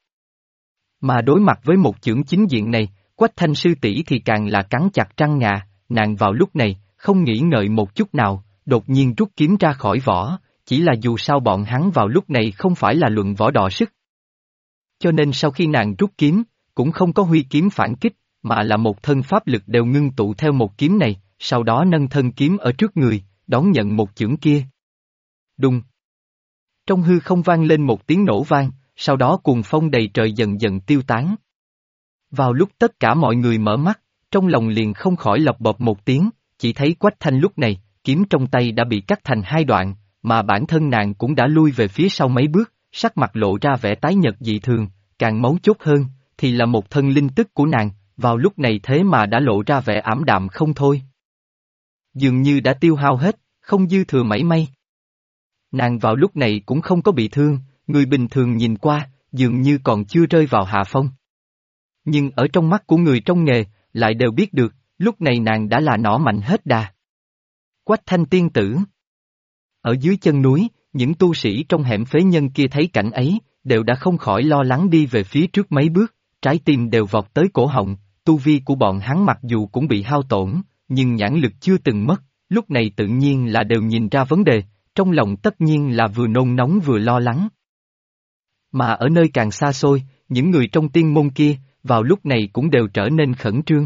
Mà đối mặt với một chưởng chính diện này, Quách Thanh sư tỷ thì càng là cắn chặt răng ngà, nàng vào lúc này, không nghĩ ngợi một chút nào, đột nhiên rút kiếm ra khỏi vỏ, chỉ là dù sao bọn hắn vào lúc này không phải là luận võ đọ sức. Cho nên sau khi nàng rút kiếm, cũng không có huy kiếm phản kích, mà là một thân pháp lực đều ngưng tụ theo một kiếm này, sau đó nâng thân kiếm ở trước người, đón nhận một chưởng kia. Đùng. Trong hư không vang lên một tiếng nổ vang, sau đó cuồng phong đầy trời dần dần tiêu tán. Vào lúc tất cả mọi người mở mắt, trong lòng liền không khỏi lọc bộp một tiếng, chỉ thấy Quách Thanh lúc này, kiếm trong tay đã bị cắt thành hai đoạn, mà bản thân nàng cũng đã lui về phía sau mấy bước, sắc mặt lộ ra vẻ tái nhợt dị thường, càng mấu chốt hơn, thì là một thân linh tức của nàng, vào lúc này thế mà đã lộ ra vẻ ảm đạm không thôi. Dường như đã tiêu hao hết, không dư thừa mảy may. Nàng vào lúc này cũng không có bị thương, người bình thường nhìn qua, dường như còn chưa rơi vào hạ phong. Nhưng ở trong mắt của người trong nghề, lại đều biết được, lúc này nàng đã là nỏ mạnh hết đà. Quách Thanh tiên tử. Ở dưới chân núi, những tu sĩ trong hẻm phế nhân kia thấy cảnh ấy, đều đã không khỏi lo lắng đi về phía trước mấy bước, trái tim đều vọt tới cổ họng, tu vi của bọn hắn mặc dù cũng bị hao tổn, nhưng nhãn lực chưa từng mất, lúc này tự nhiên là đều nhìn ra vấn đề, trong lòng tất nhiên là vừa nôn nóng vừa lo lắng. Mà ở nơi càng xa xôi, những người trong tiên môn kia, vào lúc này cũng đều trở nên khẩn trương.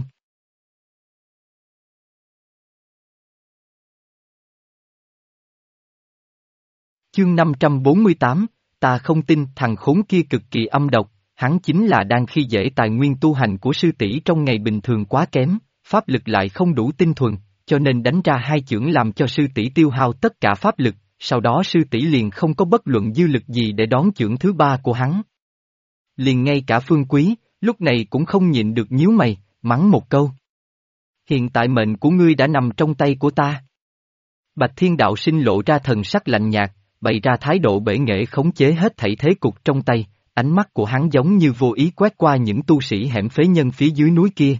Chương 548, ta không tin thằng khốn kia cực kỳ âm độc, hắn chính là đang khi dễ tài nguyên tu hành của sư tỷ trong ngày bình thường quá kém, pháp lực lại không đủ tinh thuần, cho nên đánh ra hai chưởng làm cho sư tỷ tiêu hao tất cả pháp lực, sau đó sư tỷ liền không có bất luận dư lực gì để đón chưởng thứ ba của hắn. Liền ngay cả Phương Quý, lúc này cũng không nhịn được nhíu mày, mắng một câu. Hiện tại mệnh của ngươi đã nằm trong tay của ta. Bạch Thiên Đạo Sinh lộ ra thần sắc lạnh nhạt, bày ra thái độ bể nghệ khống chế hết thảy thế cục trong tay, ánh mắt của hắn giống như vô ý quét qua những tu sĩ hẻm phế nhân phía dưới núi kia.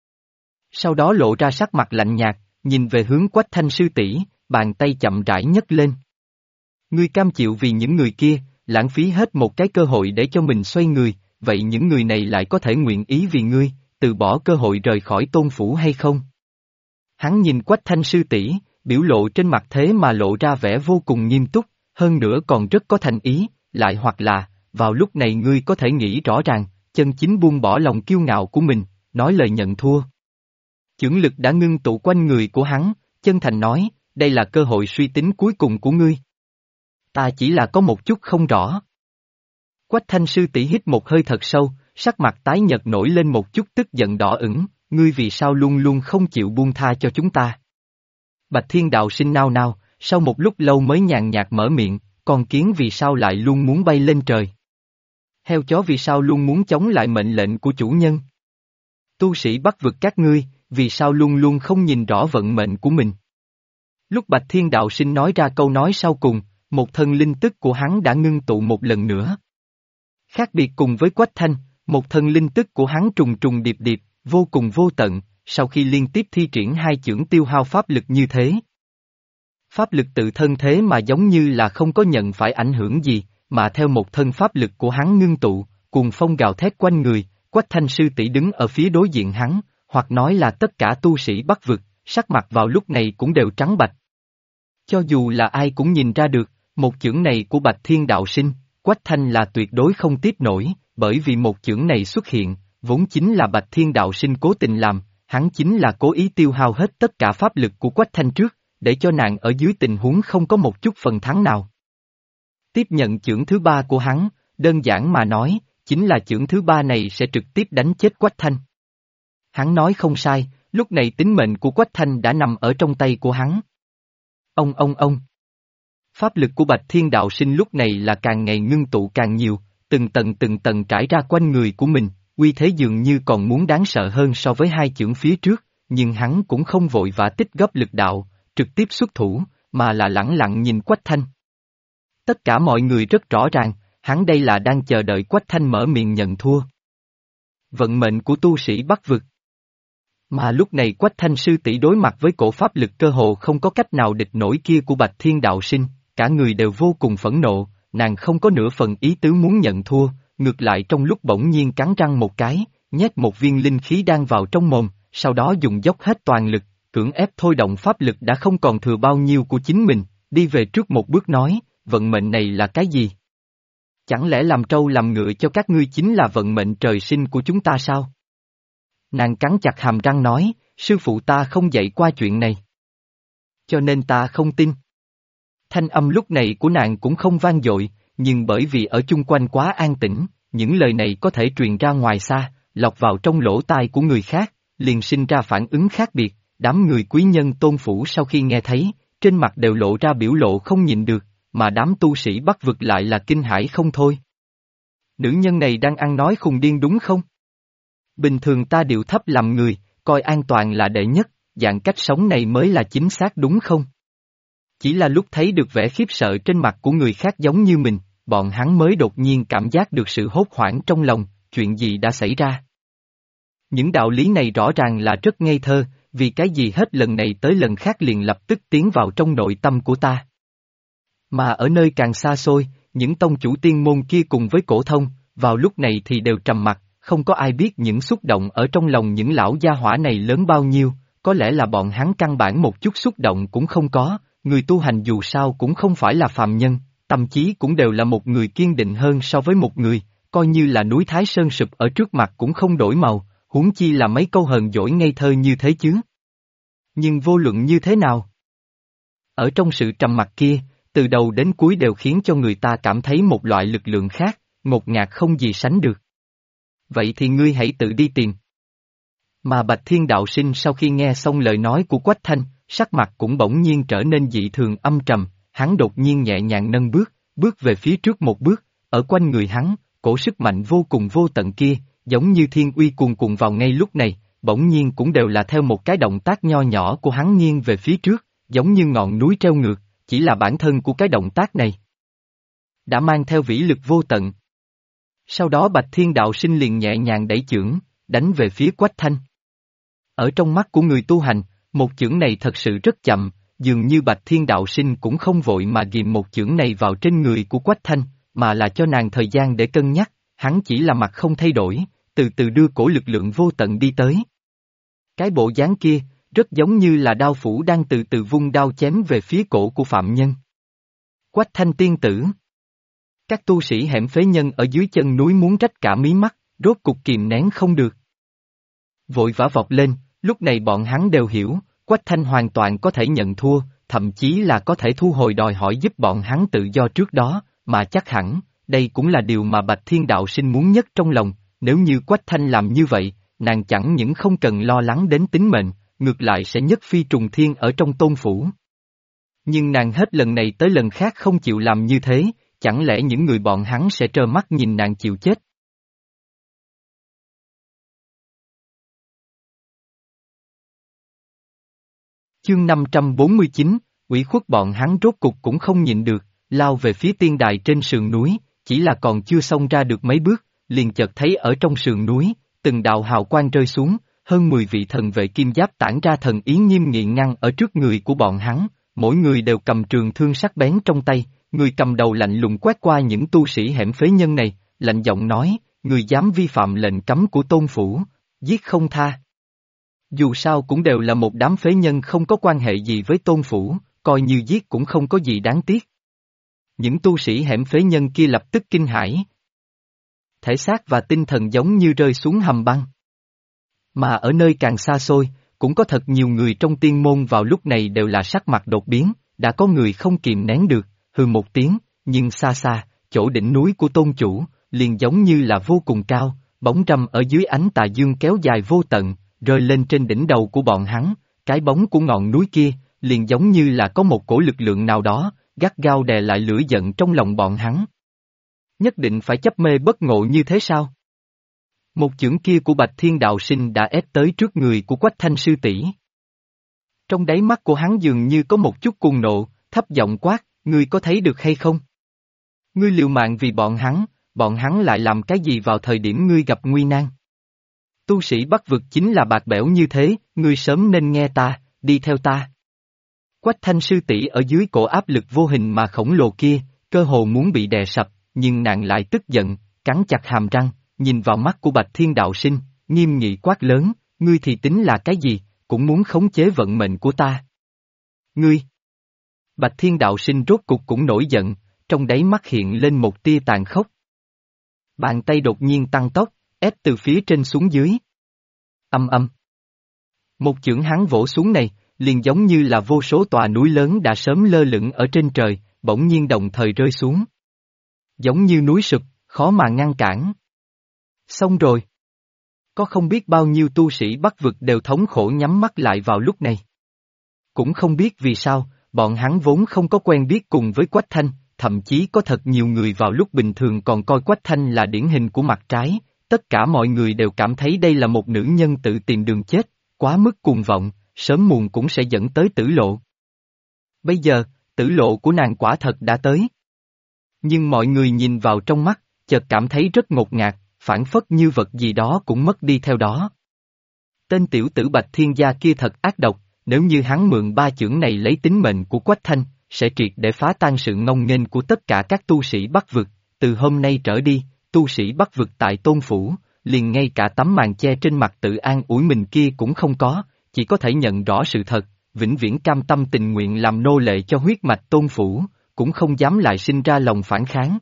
Sau đó lộ ra sắc mặt lạnh nhạt, nhìn về hướng Quách Thanh sư tỷ, bàn tay chậm rãi nhấc lên. Ngươi cam chịu vì những người kia, lãng phí hết một cái cơ hội để cho mình xoay người, vậy những người này lại có thể nguyện ý vì ngươi, từ bỏ cơ hội rời khỏi tôn phủ hay không? Hắn nhìn Quách Thanh sư tỷ, biểu lộ trên mặt thế mà lộ ra vẻ vô cùng nghiêm túc, hơn nữa còn rất có thành ý, lại hoặc là, vào lúc này ngươi có thể nghĩ rõ ràng, chân chính buông bỏ lòng kiêu ngạo của mình, nói lời nhận thua. Chưởng lực đã ngưng tụ quanh người của hắn, chân thành nói, đây là cơ hội suy tính cuối cùng của ngươi. Ta chỉ là có một chút không rõ. Quách Thanh sư tỷ hít một hơi thật sâu, sắc mặt tái nhợt nổi lên một chút tức giận đỏ ửng, ngươi vì sao luôn luôn không chịu buông tha cho chúng ta? Bạch Thiên đạo sinh nao nao, sau một lúc lâu mới nhàn nhạt mở miệng, con kiến vì sao lại luôn muốn bay lên trời? Heo chó vì sao luôn muốn chống lại mệnh lệnh của chủ nhân? Tu sĩ bắt vực các ngươi, vì sao luôn luôn không nhìn rõ vận mệnh của mình? Lúc Bạch Thiên đạo sinh nói ra câu nói sau cùng, một thân linh tức của hắn đã ngưng tụ một lần nữa. Khác biệt cùng với Quách Thanh, một thân linh tức của hắn trùng trùng điệp điệp, vô cùng vô tận, sau khi liên tiếp thi triển hai chưởng tiêu hao pháp lực như thế. Pháp lực tự thân thế mà giống như là không có nhận phải ảnh hưởng gì, mà theo một thân pháp lực của hắn ngưng tụ, cuồng phong gào thét quanh người, Quách Thanh sư tỷ đứng ở phía đối diện hắn, hoặc nói là tất cả tu sĩ Bắc vực, sắc mặt vào lúc này cũng đều trắng bạch. Cho dù là ai cũng nhìn ra được, một chưởng này của Bạch Thiên đạo sinh, Quách Thanh là tuyệt đối không tiếp nổi, bởi vì một chưởng này xuất hiện, vốn chính là Bạch Thiên đạo sinh cố tình làm, hắn chính là cố ý tiêu hao hết tất cả pháp lực của Quách Thanh trước, để cho nàng ở dưới tình huống không có một chút phần thắng nào. Tiếp nhận chưởng thứ ba của hắn, đơn giản mà nói, chính là chưởng thứ ba này sẽ trực tiếp đánh chết Quách Thanh. Hắn nói không sai, lúc này tính mệnh của Quách Thanh đã nằm ở trong tay của hắn. Ông. Pháp lực của Bạch Thiên đạo sinh lúc này là càng ngày ngưng tụ càng nhiều, từng tầng trải ra quanh người của mình, uy thế dường như còn muốn đáng sợ hơn so với hai chưởng phía trước, nhưng hắn cũng không vội vã tích góp lực đạo, trực tiếp xuất thủ, mà là lẳng lặng nhìn Quách Thanh. Tất cả mọi người rất rõ ràng, hắn đây là đang chờ đợi Quách Thanh mở miệng nhận thua. Vận mệnh của tu sĩ Bắc vực. Mà lúc này Quách Thanh sư tỷ đối mặt với cổ pháp lực cơ hồ không có cách nào địch nổi kia của Bạch Thiên đạo sinh, cả người đều vô cùng phẫn nộ, nàng không có nửa phần ý tứ muốn nhận thua, ngược lại trong lúc bỗng nhiên cắn răng một cái, nhét một viên linh khí đan vào trong mồm, sau đó dùng dốc hết toàn lực, cưỡng ép thôi động pháp lực đã không còn thừa bao nhiêu của chính mình, đi về trước một bước nói, vận mệnh này là cái gì? Chẳng lẽ làm trâu làm ngựa cho các ngươi chính là vận mệnh trời sinh của chúng ta sao? Nàng cắn chặt hàm răng nói, sư phụ ta không dạy qua chuyện này. Cho nên ta không tin. Thanh âm lúc này của nàng cũng không vang dội, nhưng bởi vì ở chung quanh quá an tĩnh, những lời này có thể truyền ra ngoài xa, lọt vào trong lỗ tai của người khác, liền sinh ra phản ứng khác biệt, đám người quý nhân tôn phủ sau khi nghe thấy, trên mặt đều lộ ra biểu lộ không nhịn được, mà đám tu sĩ Bắc vực lại là kinh hãi không thôi. Nữ nhân này đang ăn nói khùng điên đúng không? Bình thường ta điệu thấp làm người, coi an toàn là đệ nhất, dạng cách sống này mới là chính xác đúng không? Chỉ là lúc thấy được vẻ khiếp sợ trên mặt của người khác giống như mình, bọn hắn mới đột nhiên cảm giác được sự hốt hoảng trong lòng, chuyện gì đã xảy ra. Những đạo lý này rõ ràng là rất ngây thơ, vì cái gì hết lần này tới lần khác liền lập tức tiến vào trong nội tâm của ta. Mà ở nơi càng xa xôi, những tông chủ tiên môn kia cùng với cổ thông, vào lúc này thì đều trầm mặc, không có ai biết những xúc động ở trong lòng những lão gia hỏa này lớn bao nhiêu, có lẽ là bọn hắn căn bản một chút xúc động cũng không có, người tu hành dù sao cũng không phải là phàm nhân, tâm trí cũng đều là một người kiên định hơn so với một người, coi như là núi Thái Sơn sụp ở trước mặt cũng không đổi màu, huống chi là mấy câu hờn dỗi ngây thơ như thế chứ. Nhưng vô luận như thế nào? Ở trong sự trầm mặc kia, từ đầu đến cuối đều khiến cho người ta cảm thấy một loại lực lượng khác, ngột ngạt không gì sánh được. Vậy thì ngươi hãy tự đi tìm. Mà Bạch Thiên đạo sinh sau khi nghe xong lời nói của Quách Thanh, sắc mặt cũng bỗng nhiên trở nên dị thường âm trầm, hắn đột nhiên nhẹ nhàng nâng bước về phía trước một bước, ở quanh người hắn, cổ sức mạnh vô cùng vô tận kia, giống như thiên uy cuồn cuộn vào ngay lúc này, bỗng nhiên cũng đều là theo một cái động tác nho nhỏ của hắn nghiêng về phía trước, giống như ngọn núi treo ngược, chỉ là bản thân của cái động tác này đã mang theo vĩ lực vô tận. Sau đó Bạch Thiên Đạo Sinh liền nhẹ nhàng đẩy chưởng, đánh về phía Quách Thanh. Ở trong mắt của người tu hành, một chưởng này thật sự rất chậm, dường như Bạch Thiên Đạo Sinh cũng không vội mà ghim một chưởng này vào trên người của Quách Thanh, mà là cho nàng thời gian để cân nhắc, hắn chỉ là mặt không thay đổi, từ từ đưa cổ lực lượng vô tận đi tới. Cái bộ dáng kia, rất giống như là đao phủ đang từ từ vung đao chém về phía cổ của phạm nhân. Quách Thanh tiên tử. Các tu sĩ hẻm phế nhân ở dưới chân núi muốn rách cả mí mắt, rốt cục kìm nén không được. Vội vã vọt lên, lúc này bọn hắn đều hiểu, Quách Thanh hoàn toàn có thể nhận thua, thậm chí là có thể thu hồi đòi hỏi giúp bọn hắn tự do trước đó, mà chắc hẳn, đây cũng là điều mà Bạch Thiên Đạo Sinh muốn nhất trong lòng, nếu như Quách Thanh làm như vậy, nàng chẳng những không cần lo lắng đến tính mệnh, ngược lại sẽ nhất phi trùng thiên ở trong tôn phủ. Nhưng nàng hết lần này tới lần khác không chịu làm như thế, chẳng lẽ những người bọn hắn sẽ trơ mắt nhìn nàng chịu chết? Chương 549, ủy khuất bọn hắn rốt cục cũng không nhịn được, lao về phía tiên đài trên sườn núi, chỉ là còn chưa xông ra được mấy bước, liền chợt thấy ở trong sườn núi, từng đạo hào quang rơi xuống, hơn 10 vị thần vệ kim giáp tản ra thần ý nghiêm nghị ngăn ở trước người của bọn hắn, mỗi người đều cầm trường thương sắc bén trong tay, người cầm đầu lạnh lùng quét qua những tu sĩ hẻm phế nhân này, lạnh giọng nói, người dám vi phạm lệnh cấm của tôn phủ, giết không tha. Dù sao cũng đều là một đám phế nhân không có quan hệ gì với tôn phủ, coi như giết cũng không có gì đáng tiếc. Những tu sĩ hẻm phế nhân kia lập tức kinh hãi. Thể xác và tinh thần giống như rơi xuống hầm băng. Mà ở nơi càng xa xôi, cũng có thật nhiều người trong tiên môn vào lúc này đều là sắc mặt đột biến, đã có người không kìm nén được, hừ một tiếng, nhưng xa xa, chỗ đỉnh núi của tôn chủ, liền giống như là vô cùng cao, bóng râm ở dưới ánh tà dương kéo dài vô tận, rơi lên trên đỉnh đầu của bọn hắn, cái bóng của ngọn núi kia, liền giống như là có một cổ lực lượng nào đó, gắt gao đè lại lửa giận trong lòng bọn hắn. Nhất định phải chấp mê bất ngộ như thế sao? Một chưởng kia của Bạch Thiên Đạo Sinh đã ép tới trước người của Quách Thanh sư tỷ. Trong đáy mắt của hắn dường như có một chút cuồng nộ, thấp giọng quát, ngươi có thấy được hay không? Ngươi liều mạng vì bọn hắn lại làm cái gì vào thời điểm ngươi gặp nguy nan? Tu sĩ Bắc vực chính là bạc bẽo như thế, ngươi sớm nên nghe ta, đi theo ta. Quách Thanh sư tỷ ở dưới cổ áp lực vô hình mà khổng lồ kia, cơ hồ muốn bị đè sập, nhưng nàng lại tức giận, cắn chặt hàm răng, nhìn vào mắt của Bạch Thiên Đạo Sinh, nghiêm nghị quát lớn, ngươi thì tính là cái gì, cũng muốn khống chế vận mệnh của ta. Ngươi! Bạch Thiên Đạo Sinh rốt cục cũng nổi giận, trong đáy mắt hiện lên một tia tàn khốc. Bàn tay đột nhiên tăng tốc, ép từ phía trên xuống dưới. Âm âm. Một chưởng hắn vỗ xuống này, liền giống như là vô số tòa núi lớn đã sớm lơ lửng ở trên trời, bỗng nhiên đồng thời rơi xuống. Giống như núi sụp, khó mà ngăn cản. Xong rồi. Có không biết bao nhiêu tu sĩ Bắc vực đều thống khổ nhắm mắt lại vào lúc này. Cũng không biết vì sao, bọn hắn vốn không có quen biết cùng với Quách Thanh, thậm chí có thật nhiều người vào lúc bình thường còn coi Quách Thanh là điển hình của mặt trái, tất cả mọi người đều cảm thấy đây là một nữ nhân tự tìm đường chết, quá mức cuồng vọng, sớm muộn cũng sẽ dẫn tới tử lộ. Bây giờ, tử lộ của nàng quả thật đã tới. Nhưng mọi người nhìn vào trong mắt, chợt cảm thấy rất ngột ngạt, phảng phất như vật gì đó cũng mất đi theo đó. Tên tiểu tử Bạch Thiên gia kia thật ác độc, nếu như hắn mượn ba chưởng này lấy tính mệnh của Quách Thanh, sẽ triệt để phá tan sự ngông nghênh của tất cả các tu sĩ Bắc vực, từ hôm nay trở đi, tu sĩ Bắc vực tại Tôn Phủ, liền ngay cả tấm màn che trên mặt tự an ủi mình kia cũng không có, chỉ có thể nhận rõ sự thật, vĩnh viễn cam tâm tình nguyện làm nô lệ cho huyết mạch Tôn Phủ, cũng không dám lại sinh ra lòng phản kháng.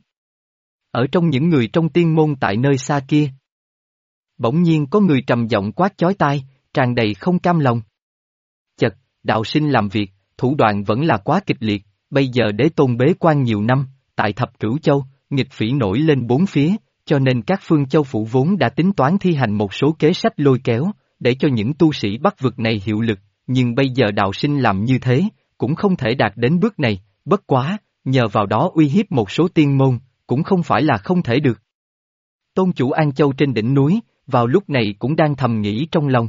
Ở trong những người trong tiên môn tại nơi xa kia, bỗng nhiên có người trầm giọng quát chói tai, tràn đầy không cam lòng. Chật, đạo sinh làm việc, thủ đoạn vẫn là quá kịch liệt, bây giờ đế tôn bế quan nhiều năm, tại Thập Cửu Châu, nghịch phỉ nổi lên bốn phía, cho nên các phương châu phủ vốn đã tính toán thi hành một số kế sách lôi kéo, để cho những tu sĩ Bắc vực này hiệu lực, nhưng bây giờ đạo sinh làm như thế, cũng không thể đạt đến bước này, bất quá, nhờ vào đó uy hiếp một số tiên môn, cũng không phải là không thể được. Tôn chủ An Châu trên đỉnh núi, vào lúc này cũng đang thầm nghĩ trong lòng.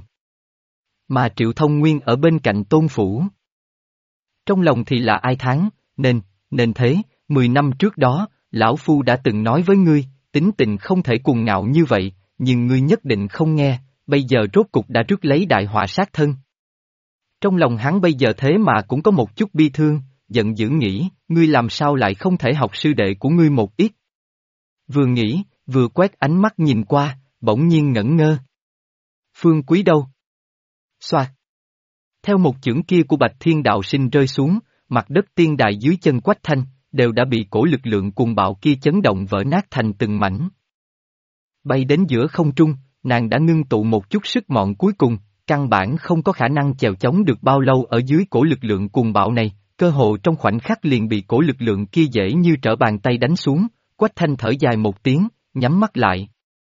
Mà Triệu Thông Nguyên ở bên cạnh Tôn Phủ. Trong lòng thì là ai thán, nên thế, 10 năm trước đó, Lão Phu đã từng nói với ngươi, tính tình không thể cuồng ngạo như vậy, nhưng ngươi nhất định không nghe, bây giờ rốt cục đã rước lấy đại họa sát thân. Trong lòng hắn bây giờ thế mà cũng có một chút bi thương, giận dữ nghĩ, ngươi làm sao lại không thể học sư đệ của ngươi một ít. Vừa nghĩ, vừa quét ánh mắt nhìn qua, bỗng nhiên ngẩn ngơ. Phương Quý đâu? Xoạt. Theo một chưởng kia của Bạch Thiên Đạo Sinh rơi xuống, mặt đất tiên đài dưới chân Quách Thanh, đều đã bị cổ lực lượng cuồng bạo kia chấn động vỡ nát thành từng mảnh. Bay đến giữa không trung, nàng đã ngưng tụ một chút sức mọn cuối cùng, căn bản không có khả năng chèo chống được bao lâu ở dưới cổ lực lượng cuồng bạo này, cơ hồ trong khoảnh khắc liền bị cổ lực lượng kia dễ như trở bàn tay đánh xuống, Quách Thanh thở dài một tiếng, nhắm mắt lại.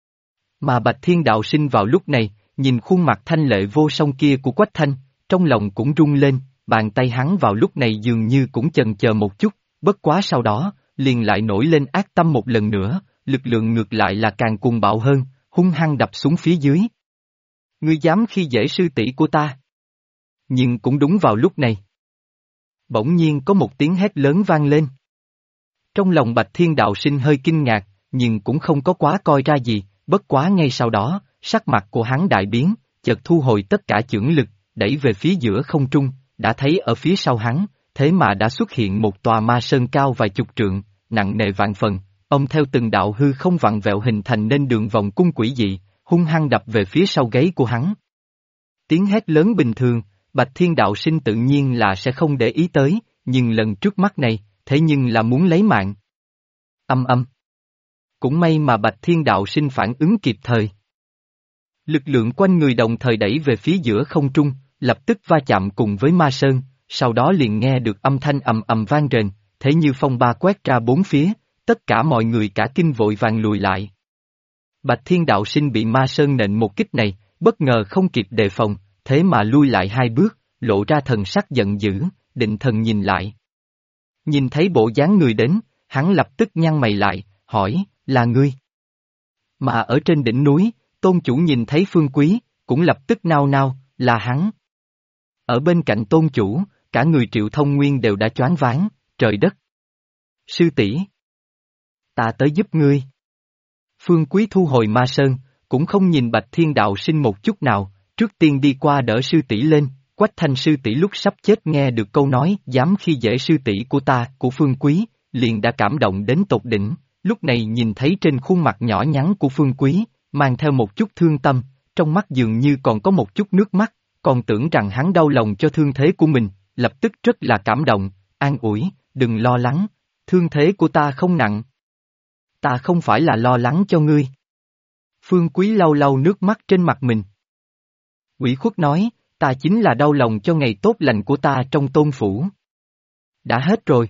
Mà Bạch Thiên Đạo Sinh vào lúc này, nhìn khuôn mặt thanh lệ vô song kia của Quách Thanh, trong lòng cũng rung lên, bàn tay hắn vào lúc này dường như cũng chần chờ một chút, bất quá sau đó, liền lại nổi lên ác tâm một lần nữa, lực lượng ngược lại là càng cuồng bạo hơn, hung hăng đập xuống phía dưới. Ngươi dám khi dễ sư tỷ của ta? Nhưng cũng đúng vào lúc này. Bỗng nhiên có một tiếng hét lớn vang lên. Trong lòng Bạch Thiên Đạo Sinh hơi kinh ngạc, nhưng cũng không có quá coi ra gì, bất quá ngay sau đó, sắc mặt của hắn đại biến, chợt thu hồi tất cả chưởng lực, đẩy về phía giữa không trung, đã thấy ở phía sau hắn, thế mà đã xuất hiện một tòa ma sơn cao vài chục trượng, nặng nề vạn phần, ông theo từng đạo hư không vặn vẹo hình thành nên đường vòng cung quỷ dị, hung hăng đập về phía sau gáy của hắn. Tiếng hét lớn bình thường, Bạch Thiên Đạo Sinh tự nhiên là sẽ không để ý tới, nhưng lần trước mắt này, thế nhưng là muốn lấy mạng. Âm âm. Cũng may mà Bạch Thiên Đạo Sinh phản ứng kịp thời. Lực lượng quanh người đồng thời đẩy về phía giữa không trung, lập tức va chạm cùng với ma sơn, sau đó liền nghe được âm thanh ầm ầm vang rền, thế như phong ba quét ra bốn phía, tất cả mọi người cả kinh vội vàng lùi lại. Bạch Thiên Đạo Sinh bị ma sơn nện một kích này, bất ngờ không kịp đề phòng, thế mà lui lại hai bước, lộ ra thần sắc giận dữ, định thần nhìn lại. Nhìn thấy bộ dáng người đến, hắn lập tức nhăn mày lại, hỏi, là ngươi? Mà ở trên đỉnh núi, tôn chủ nhìn thấy Phương Quý, cũng lập tức nao nao, là hắn. Ở bên cạnh tôn chủ, cả người Triệu Thông Nguyên đều đã choáng váng, trời đất. Sư tỷ, ta tới giúp ngươi. Phương Quý thu hồi ma sơn, cũng không nhìn Bạch Thiên Đạo Sinh một chút nào, trước tiên đi qua đỡ sư tỷ lên, Quách Thanh sư tỷ lúc sắp chết nghe được câu nói dám khi dễ sư tỷ của ta, của Phương Quý, liền đã cảm động đến tột đỉnh, lúc này nhìn thấy trên khuôn mặt nhỏ nhắn của Phương Quý, mang theo một chút thương tâm, trong mắt dường như còn có một chút nước mắt, còn tưởng rằng hắn đau lòng cho thương thế của mình, lập tức rất là cảm động, an ủi, đừng lo lắng, thương thế của ta không nặng. Ta không phải là lo lắng cho ngươi. Phương Quý lau lau nước mắt trên mặt mình. Ủy khuất nói, ta chính là đau lòng cho ngày tốt lành của ta trong tôn phủ. Đã hết rồi.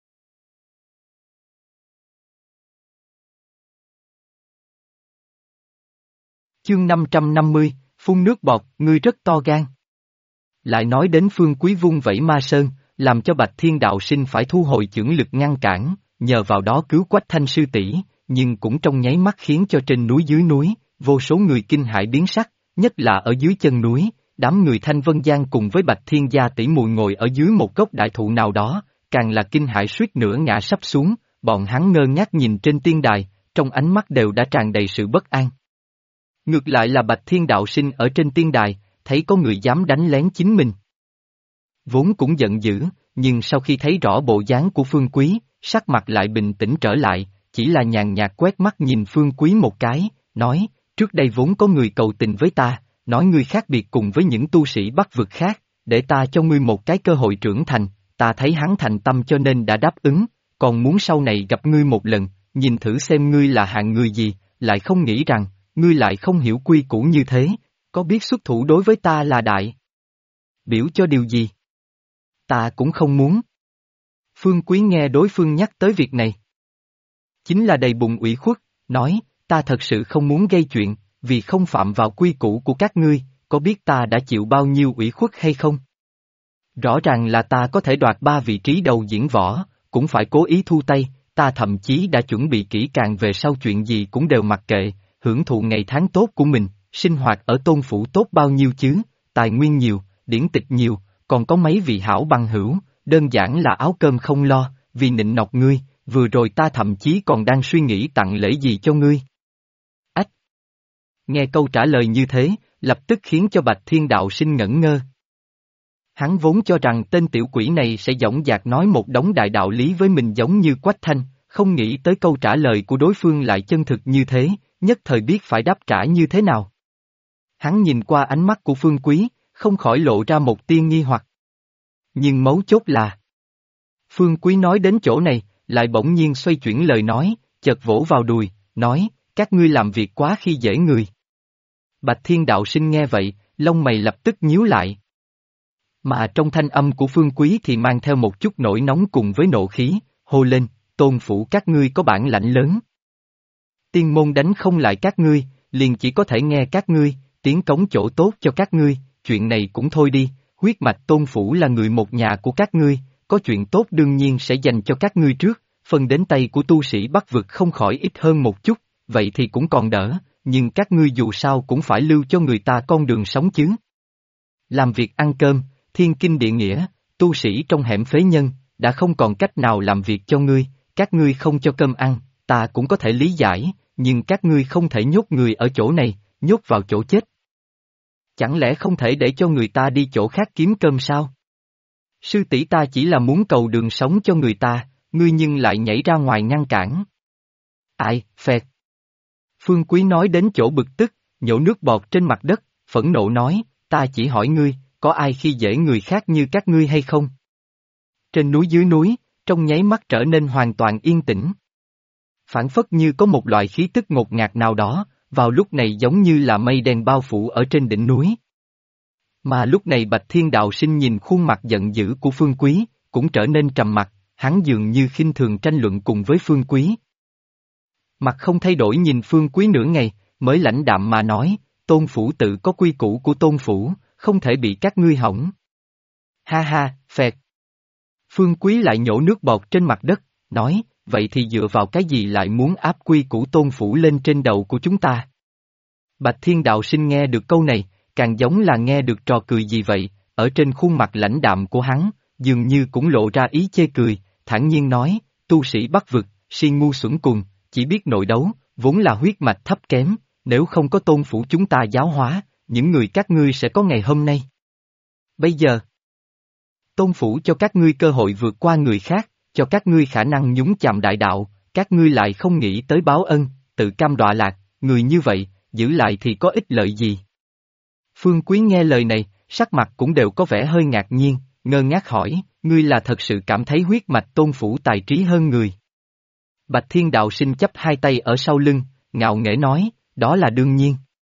Chương 550, phun nước bọt, ngươi rất to gan. Lại nói đến Phương Quý vung vẩy ma sơn, làm cho Bạch Thiên Đạo Sinh phải thu hồi chưởng lực ngăn cản, nhờ vào đó cứu Quách Thanh sư tỷ, nhưng cũng trong nháy mắt khiến cho trên núi dưới núi, vô số người kinh hãi biến sắc, nhất là ở dưới chân núi, đám người Thanh Vân Giang cùng với Bạch Thiên gia tỷ muội ngồi ở dưới một gốc đại thụ nào đó, càng là kinh hãi suýt nữa ngã sắp xuống, bọn hắn ngơ ngác nhìn trên tiên đài, trong ánh mắt đều đã tràn đầy sự bất an. Ngược lại là Bạch Thiên Đạo Sinh ở trên tiên đài, thấy có người dám đánh lén chính mình. Vốn cũng giận dữ, nhưng sau khi thấy rõ bộ dáng của Phương Quý, sắc mặt lại bình tĩnh trở lại, chỉ là nhàn nhạt quét mắt nhìn Phương Quý một cái, nói, trước đây vốn có người cầu tình với ta, nói ngươi khác biệt cùng với những tu sĩ Bắc vực khác, để ta cho ngươi một cái cơ hội trưởng thành, ta thấy hắn thành tâm cho nên đã đáp ứng, còn muốn sau này gặp ngươi một lần, nhìn thử xem ngươi là hạng người gì, lại không nghĩ rằng, ngươi lại không hiểu quy củ như thế, có biết xuất thủ đối với ta là đại biểu cho điều gì? Ta cũng không muốn. Phương Quý nghe đối phương nhắc tới việc này. Chính là đầy bụng ủy khuất, nói, ta thật sự không muốn gây chuyện, vì không phạm vào quy củ của các ngươi, có biết ta đã chịu bao nhiêu ủy khuất hay không? Rõ ràng là ta có thể đoạt 3 vị trí đầu diễn võ, cũng phải cố ý thu tay, ta thậm chí đã chuẩn bị kỹ càng về sau chuyện gì cũng đều mặc kệ, hưởng thụ ngày tháng tốt của mình, sinh hoạt ở tôn phủ tốt bao nhiêu chứ, tài nguyên nhiều, điển tịch nhiều, còn có mấy vị hảo bằng hữu, đơn giản là áo cơm không lo, vì nịnh nọt ngươi, vừa rồi ta thậm chí còn đang suy nghĩ tặng lễ gì cho ngươi. Ách! Nghe câu trả lời như thế, lập tức khiến cho Bạch Thiên Đạo Sinh ngẩn ngơ. Hắn vốn cho rằng tên tiểu quỷ này sẽ dõng dạc nói một đống đại đạo lý với mình giống như Quách Thanh, không nghĩ tới câu trả lời của đối phương lại chân thực như thế, nhất thời biết phải đáp trả như thế nào. Hắn nhìn qua ánh mắt của Phương Quý, không khỏi lộ ra một tia nghi hoặc. Nhưng mấu chốt là Phương Quý nói đến chỗ này, lại bỗng nhiên xoay chuyển lời nói, chợt vỗ vào đùi, nói, các ngươi làm việc quá khi dễ người. Bạch Thiên Đạo Sinh nghe vậy, lông mày lập tức nhíu lại. Mà trong thanh âm của Phương Quý thì mang theo một chút nổi nóng cùng với nộ khí, hô lên, tôn phủ các ngươi có bản lãnh lớn. Tiên môn đánh không lại các ngươi, liền chỉ có thể nghe các ngươi, tiến cống chỗ tốt cho các ngươi, chuyện này cũng thôi đi, huyết mạch tôn phủ là người một nhà của các ngươi, có chuyện tốt đương nhiên sẽ dành cho các ngươi trước, phần đến tay của tu sĩ Bắc vực không khỏi ít hơn một chút, vậy thì cũng còn đỡ, nhưng các ngươi dù sao cũng phải lưu cho người ta con đường sống chứ. Làm việc ăn cơm, thiên kinh địa nghĩa, tu sĩ trong hẻm phế nhân, đã không còn cách nào làm việc cho ngươi, các ngươi không cho cơm ăn, ta cũng có thể lý giải, nhưng các ngươi không thể nhốt người ở chỗ này, nhốt vào chỗ chết. Chẳng lẽ không thể để cho người ta đi chỗ khác kiếm cơm sao? Sư tỷ ta chỉ là muốn cầu đường sống cho người ta, ngươi nhưng lại nhảy ra ngoài ngăn cản. Ai, phẹt. Phương Quý nói đến chỗ bực tức, nhổ nước bọt trên mặt đất, phẫn nộ nói, ta chỉ hỏi ngươi, có ai khi dễ người khác như các ngươi hay không? Trên núi dưới núi, trong nháy mắt trở nên hoàn toàn yên tĩnh. Phản phất như có một loại khí tức ngột ngạt nào đó, vào lúc này giống như là mây đen bao phủ ở trên đỉnh núi. Mà lúc này Bạch Thiên Đạo Sinh nhìn khuôn mặt giận dữ của Phương Quý, cũng trở nên trầm mặc, hắn dường như khinh thường tranh luận cùng với Phương Quý. Mặt không thay đổi nhìn Phương Quý nửa ngày, mới lãnh đạm mà nói, tôn phủ tự có quy củ của tôn phủ, không thể bị các ngươi hỏng. Ha ha, phẹt. Phương Quý lại nhổ nước bọt trên mặt đất, nói, vậy thì dựa vào cái gì lại muốn áp quy củ tôn phủ lên trên đầu của chúng ta? Bạch Thiên Đạo Sinh nghe được câu này, càng giống là nghe được trò cười gì vậy, ở trên khuôn mặt lãnh đạm của hắn, dường như cũng lộ ra ý chê cười, thản nhiên nói, tu sĩ Bắc vực, si ngu xuẩn cùng, chỉ biết nội đấu, vốn là huyết mạch thấp kém, nếu không có tôn phủ chúng ta giáo hóa, những người các ngươi sẽ có ngày hôm nay. Bây giờ, tôn phủ cho các ngươi cơ hội vượt qua người khác, cho các ngươi khả năng nhúng chạm đại đạo, các ngươi lại không nghĩ tới báo ân, tự cam đọa lạc, người như vậy, giữ lại thì có ích lợi gì? Phương Quý nghe lời này, sắc mặt cũng đều có vẻ hơi ngạc nhiên, ngơ ngác hỏi, ngươi là thật sự cảm thấy huyết mạch tôn phủ tài trí hơn người. Bạch Thiên Đạo Sinh chắp hai tay ở sau lưng, ngạo nghễ nói, đó là đương nhiên.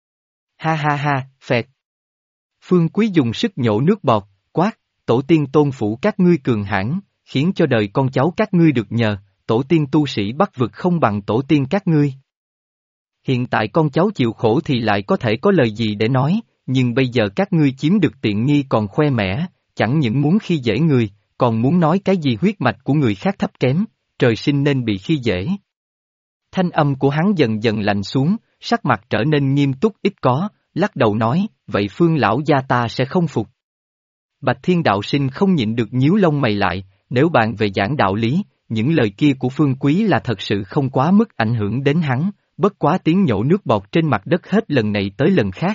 Ha ha ha, phẹt. Phương Quý dùng sức nhổ nước bọt, quát, tổ tiên tôn phủ các ngươi cường hãn, khiến cho đời con cháu các ngươi được nhờ, tổ tiên tu sĩ Bắc vực không bằng tổ tiên các ngươi. Hiện tại con cháu chịu khổ thì lại có thể có lời gì để nói, nhưng bây giờ các ngươi chiếm được tiện nghi còn khoe mẽ, chẳng những muốn khi dễ người, còn muốn nói cái gì huyết mạch của người khác thấp kém, trời sinh nên bị khi dễ. Thanh âm của hắn dần dần lạnh xuống, sắc mặt trở nên nghiêm túc ít có, lắc đầu nói, vậy Phương lão gia ta sẽ không phục. Bạch Thiên Đạo Sinh không nhịn được nhíu lông mày lại, nếu bàn về giảng đạo lý, những lời kia của Phương Quý là thật sự không quá mức ảnh hưởng đến hắn, bất quá tiếng nhổ nước bọt trên mặt đất hết lần này tới lần khác.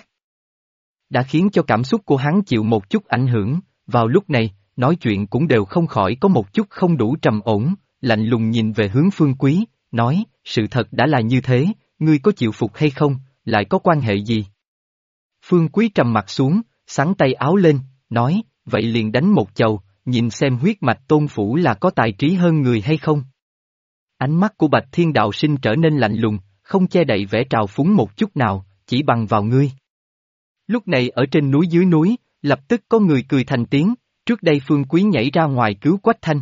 Đã khiến cho cảm xúc của hắn chịu một chút ảnh hưởng, vào lúc này, nói chuyện cũng đều không khỏi có một chút không đủ trầm ổn, lạnh lùng nhìn về hướng Phương Quý, nói, sự thật đã là như thế, ngươi có chịu phục hay không, lại có quan hệ gì? Phương Quý trầm mặt xuống, xắn tay áo lên, nói, vậy liền đánh một chầu, nhìn xem huyết mạch tôn phủ là có tài trí hơn người hay không. Ánh mắt của Bạch Thiên Đạo Sinh trở nên lạnh lùng, không che đậy vẻ trào phúng một chút nào, chỉ bằng vào ngươi. Lúc này ở trên núi dưới núi, lập tức có người cười thành tiếng, trước đây Phương Quý nhảy ra ngoài cứu Quách Thanh.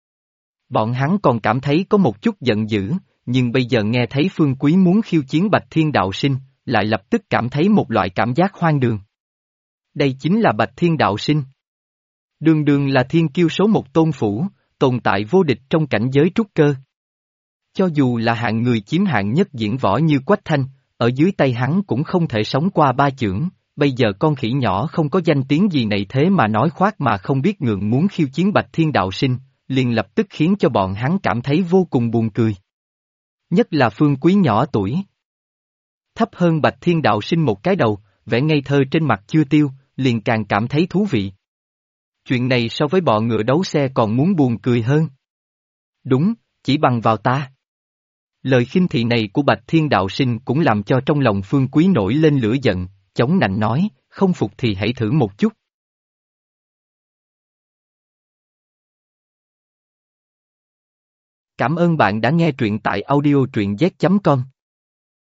Bọn hắn còn cảm thấy có một chút giận dữ, nhưng bây giờ nghe thấy Phương Quý muốn khiêu chiến Bạch Thiên Đạo Sinh, lại lập tức cảm thấy một loại cảm giác hoang đường. Đây chính là Bạch Thiên Đạo Sinh. Đường đường là thiên kiêu số một tôn phủ, tồn tại vô địch trong cảnh giới trúc cơ. Cho dù là hạng người chiếm hạng nhất diễn võ như Quách Thanh, ở dưới tay hắn cũng không thể sống qua ba chưởng, bây giờ con khỉ nhỏ không có danh tiếng gì này thế mà nói khoác mà không biết ngượng muốn khiêu chiến Bạch Thiên Đạo Sinh, liền lập tức khiến cho bọn hắn cảm thấy vô cùng buồn cười. Nhất là Phương Quý nhỏ tuổi. Thấp hơn Bạch Thiên Đạo Sinh một cái đầu, vẻ ngây thơ trên mặt chưa tiêu, liền càng cảm thấy thú vị. Chuyện này so với bọ ngựa đấu xe còn muốn buồn cười hơn. Đúng, chỉ bằng vào ta. Lời khinh thị này của Bạch Thiên Đạo Sinh cũng làm cho trong lòng Phương Quý nổi lên lửa giận, chống nạnh nói, không phục thì hãy thử một chút. Cảm ơn bạn đã nghe truyện tại audio truyện z.com.